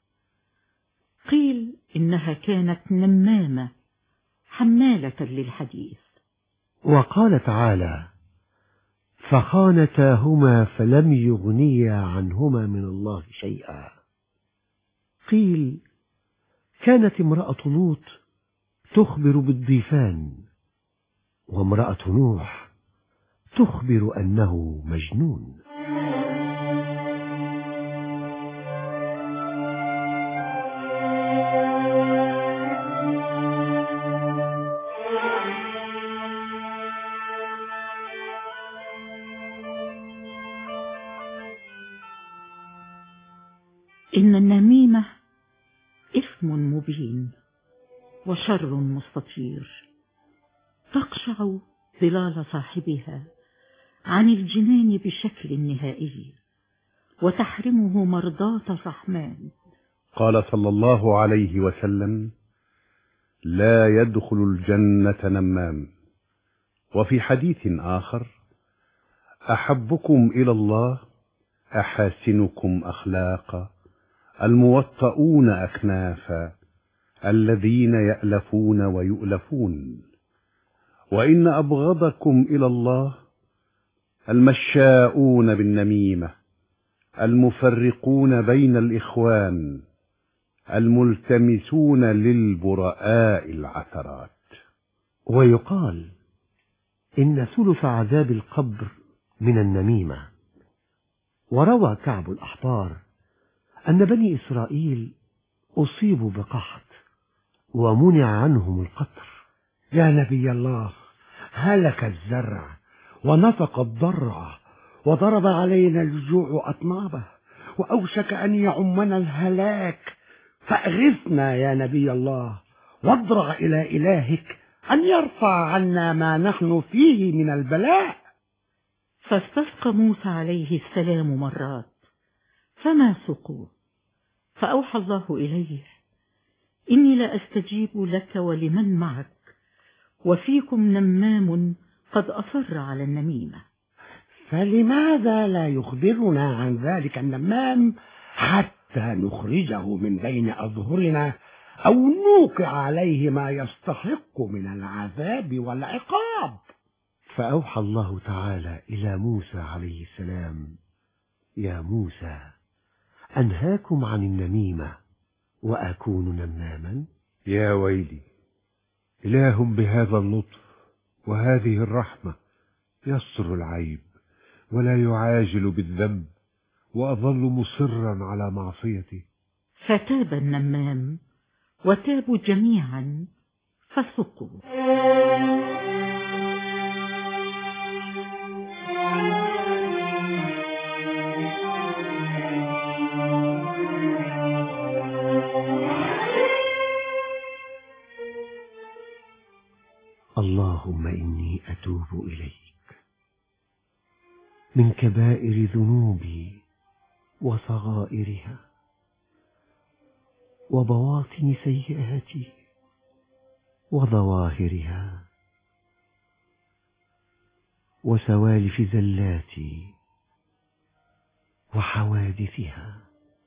قيل إنها كانت نمامة حمالة للحديث. وقال تعالى: فخانتاهما فلم يغنيا عنهما من الله شيئا. قيل: كانت امرأة لوط تخبر بالضيفان، وامرأة نوح تخبر أنه مجنون. إن النميمة إثم مبين وشر مستطير، تقشع ظلال صاحبها عن الجنان بشكل نهائي وتحرمه مرضاة الرحمن. قال صلى الله عليه وسلم: لا يدخل الجنة نمام. وفي حديث آخر: أحبكم إلى الله أحاسنكم أخلاقا الموطؤون أكنافا الذين يألفون ويؤلفون. وإن أبغضكم إلى الله المشاؤون بالنميمة المفرقون بين الإخوان الملتمسون للبراء العثرات. ويقال إن ثلث عذاب القبر من النميمة. وروى كعب الأحبار أن بني إسرائيل أصيبوا بقحط ومنع عنهم القطر. يا نبي الله، هلك الزرع ونطق الضرع وضرب علينا الجوع أطنابه وأوشك أن يعمنا الهلاك، فأغثنا يا نبي الله، واضرع إلى إلهك أن يرفع عنا ما نحن فيه من البلاء. فاستسقى موسى عليه السلام مرات فما سقوا، فأوحى الله إليه: إني لا أستجيب لك ولمن معك، وفيكم نمام قد أصر على النميمة. فلماذا لا يخبرنا عن ذلك النمام حتى نخرجه من بين أظهرنا أو نوقع عليه ما يستحق من العذاب والعقاب؟ فأوحى الله تعالى إلى موسى عليه السلام: يا موسى، أنهاكم عن النميمة وأكون نماما؟ يا ويلي، إله بهذا اللطف وهذه الرحمة يستر العيب ولا يعاجل بالذنب، وأظل مصرا على معصيته. فتاب النمام وتابوا جميعا فسقوا. اللهم إني أتوب إليك من كبائر ذنوبي وصغائرها وبواطن سيئاتي وظواهرها وسوالف زلاتي وحوادثها،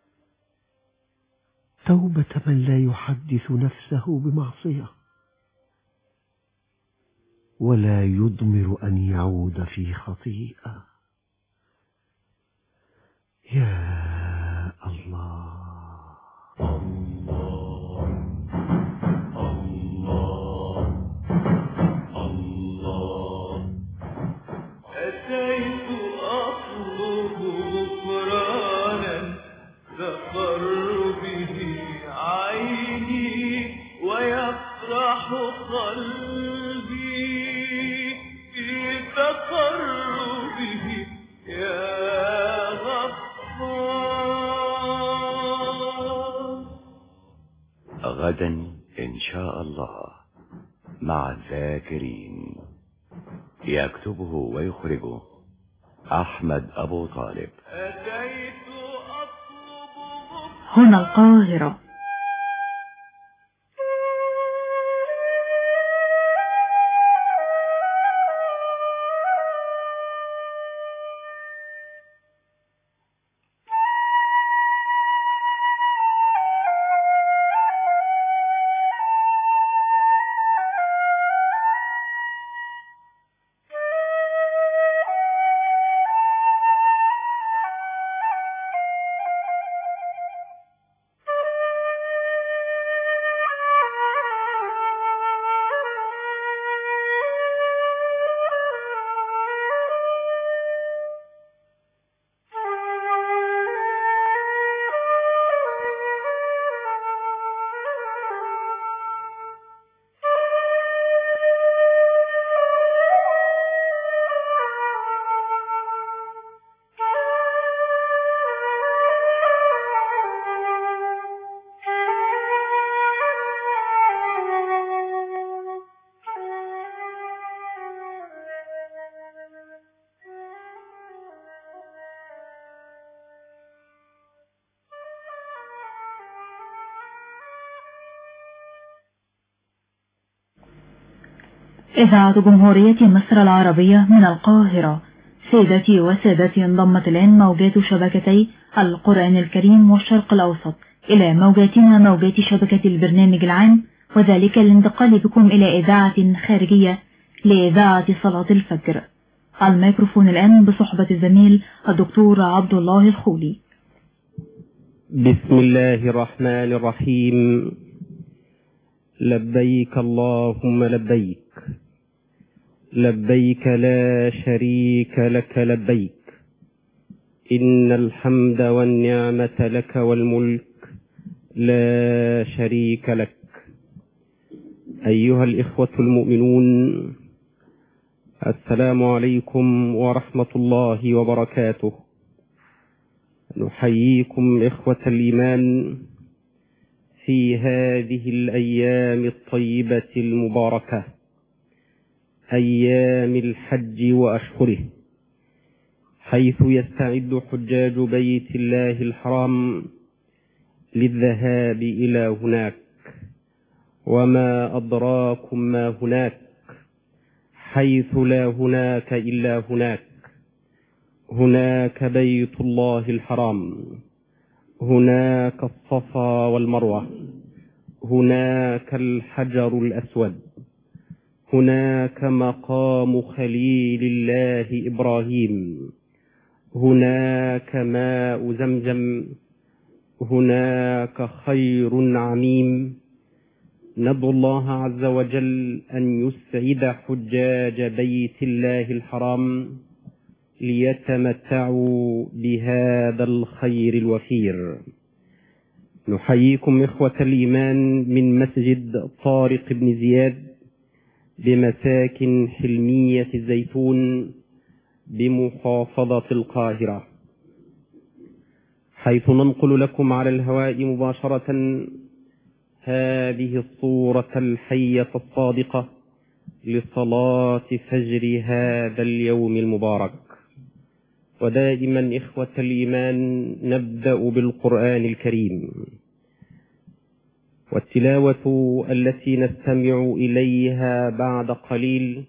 توبة من لا يحدث نفسه بمعصية ولا يضمر أن يعود في خطيئة. يا الله. أتيت أطلب غفرانا تقر به عيني ويفرح قلبي في تقربه يا غفار. غدا إن شاء الله مع الذاكرين. يكتبه ويخرجه أحمد أبو طالب. هنا القاهرة. إذاعة جمهورية مصر العربية من القاهرة. سيدتي وسادتي، انضمت الآن موجات شبكتي القرآن الكريم والشرق الأوسط إلى موجاتنا موجات شبكة البرنامج العام، وذلك الانتقال بكم إلى إذاعة خارجية لإذاعة صلاة الفجر. الميكروفون الآن بصحبة الزميل الدكتور عبد الله الخولي. بسم الله الرحمن الرحيم. لبيك اللهم لبيك، لبيك لا شريك لك لبيك، إن الحمد والنعمة لك والملك لا شريك لك. أيها الإخوة المؤمنون، السلام عليكم ورحمة الله وبركاته. نحييكم إخوة الإيمان في هذه الأيام الطيبة المباركة، أيام الحج وأشهره، حيث يستعد حجاج بيت الله الحرام للذهاب إلى هناك. وما أدراكم ما هناك، حيث لا هناك إلا هناك. هناك بيت الله الحرام، هناك الصفا والمروة، هناك الحجر الأسود، هناك مقام خليل الله إبراهيم، هناك ماء زمزم، هناك خير عميم. ندعو الله عز وجل أن يسعد حجاج بيت الله الحرام ليتمتعوا بهذا الخير الوفير. نحييكم إخوة الإيمان من مسجد طارق بن زياد بمساكن حلمية الزيتون بمحافظة القاهرة، حيث ننقل لكم على الهواء مباشرة هذه الصورة الحية الصادقة لصلاة فجر هذا اليوم المبارك. ودائما إخوة الإيمان نبدأ بالقرآن الكريم، والتلاوة التي نستمع إليها بعد قليل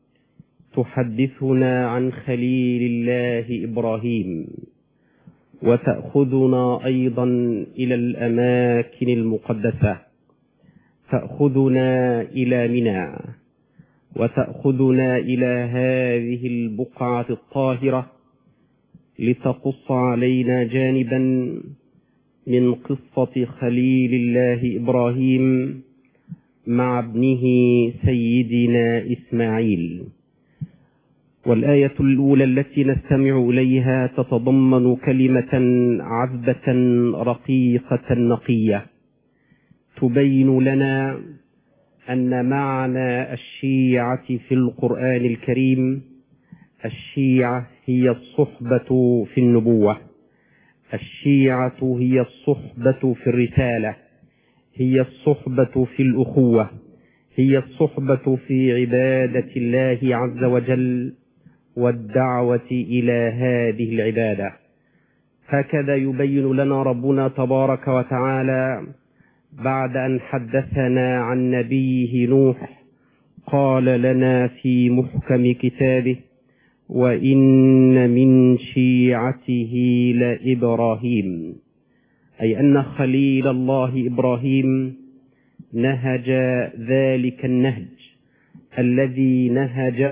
تحدثنا عن خليل الله إبراهيم، وتأخذنا أيضا إلى الأماكن المقدسة، تأخذنا إلى منى، وتأخذنا إلى هذه البقعة الطاهرة لتقص علينا جانبا من قصة خليل الله إبراهيم مع ابنه سيدنا إسماعيل. والآية الأولى التي نستمع إليها تتضمن كلمة عذبة رقيقة نقية تبين لنا أن معنى الشيعة في القرآن الكريم، الشيعة هي الصحبة في النبوة، الشيعة هي الصحبة في الرسالة، هي الصحبة في الأخوة، هي الصحبة في عبادة الله عز وجل والدعوة إلى هذه العبادة. هكذا يبين لنا ربنا تبارك وتعالى بعد أن حدثنا عن نبيه نوح، قال لنا في محكم كتابه: وإن من شيعته لإبراهيم، أي أن خليل الله إبراهيم نهج ذلك النهج الذي نهج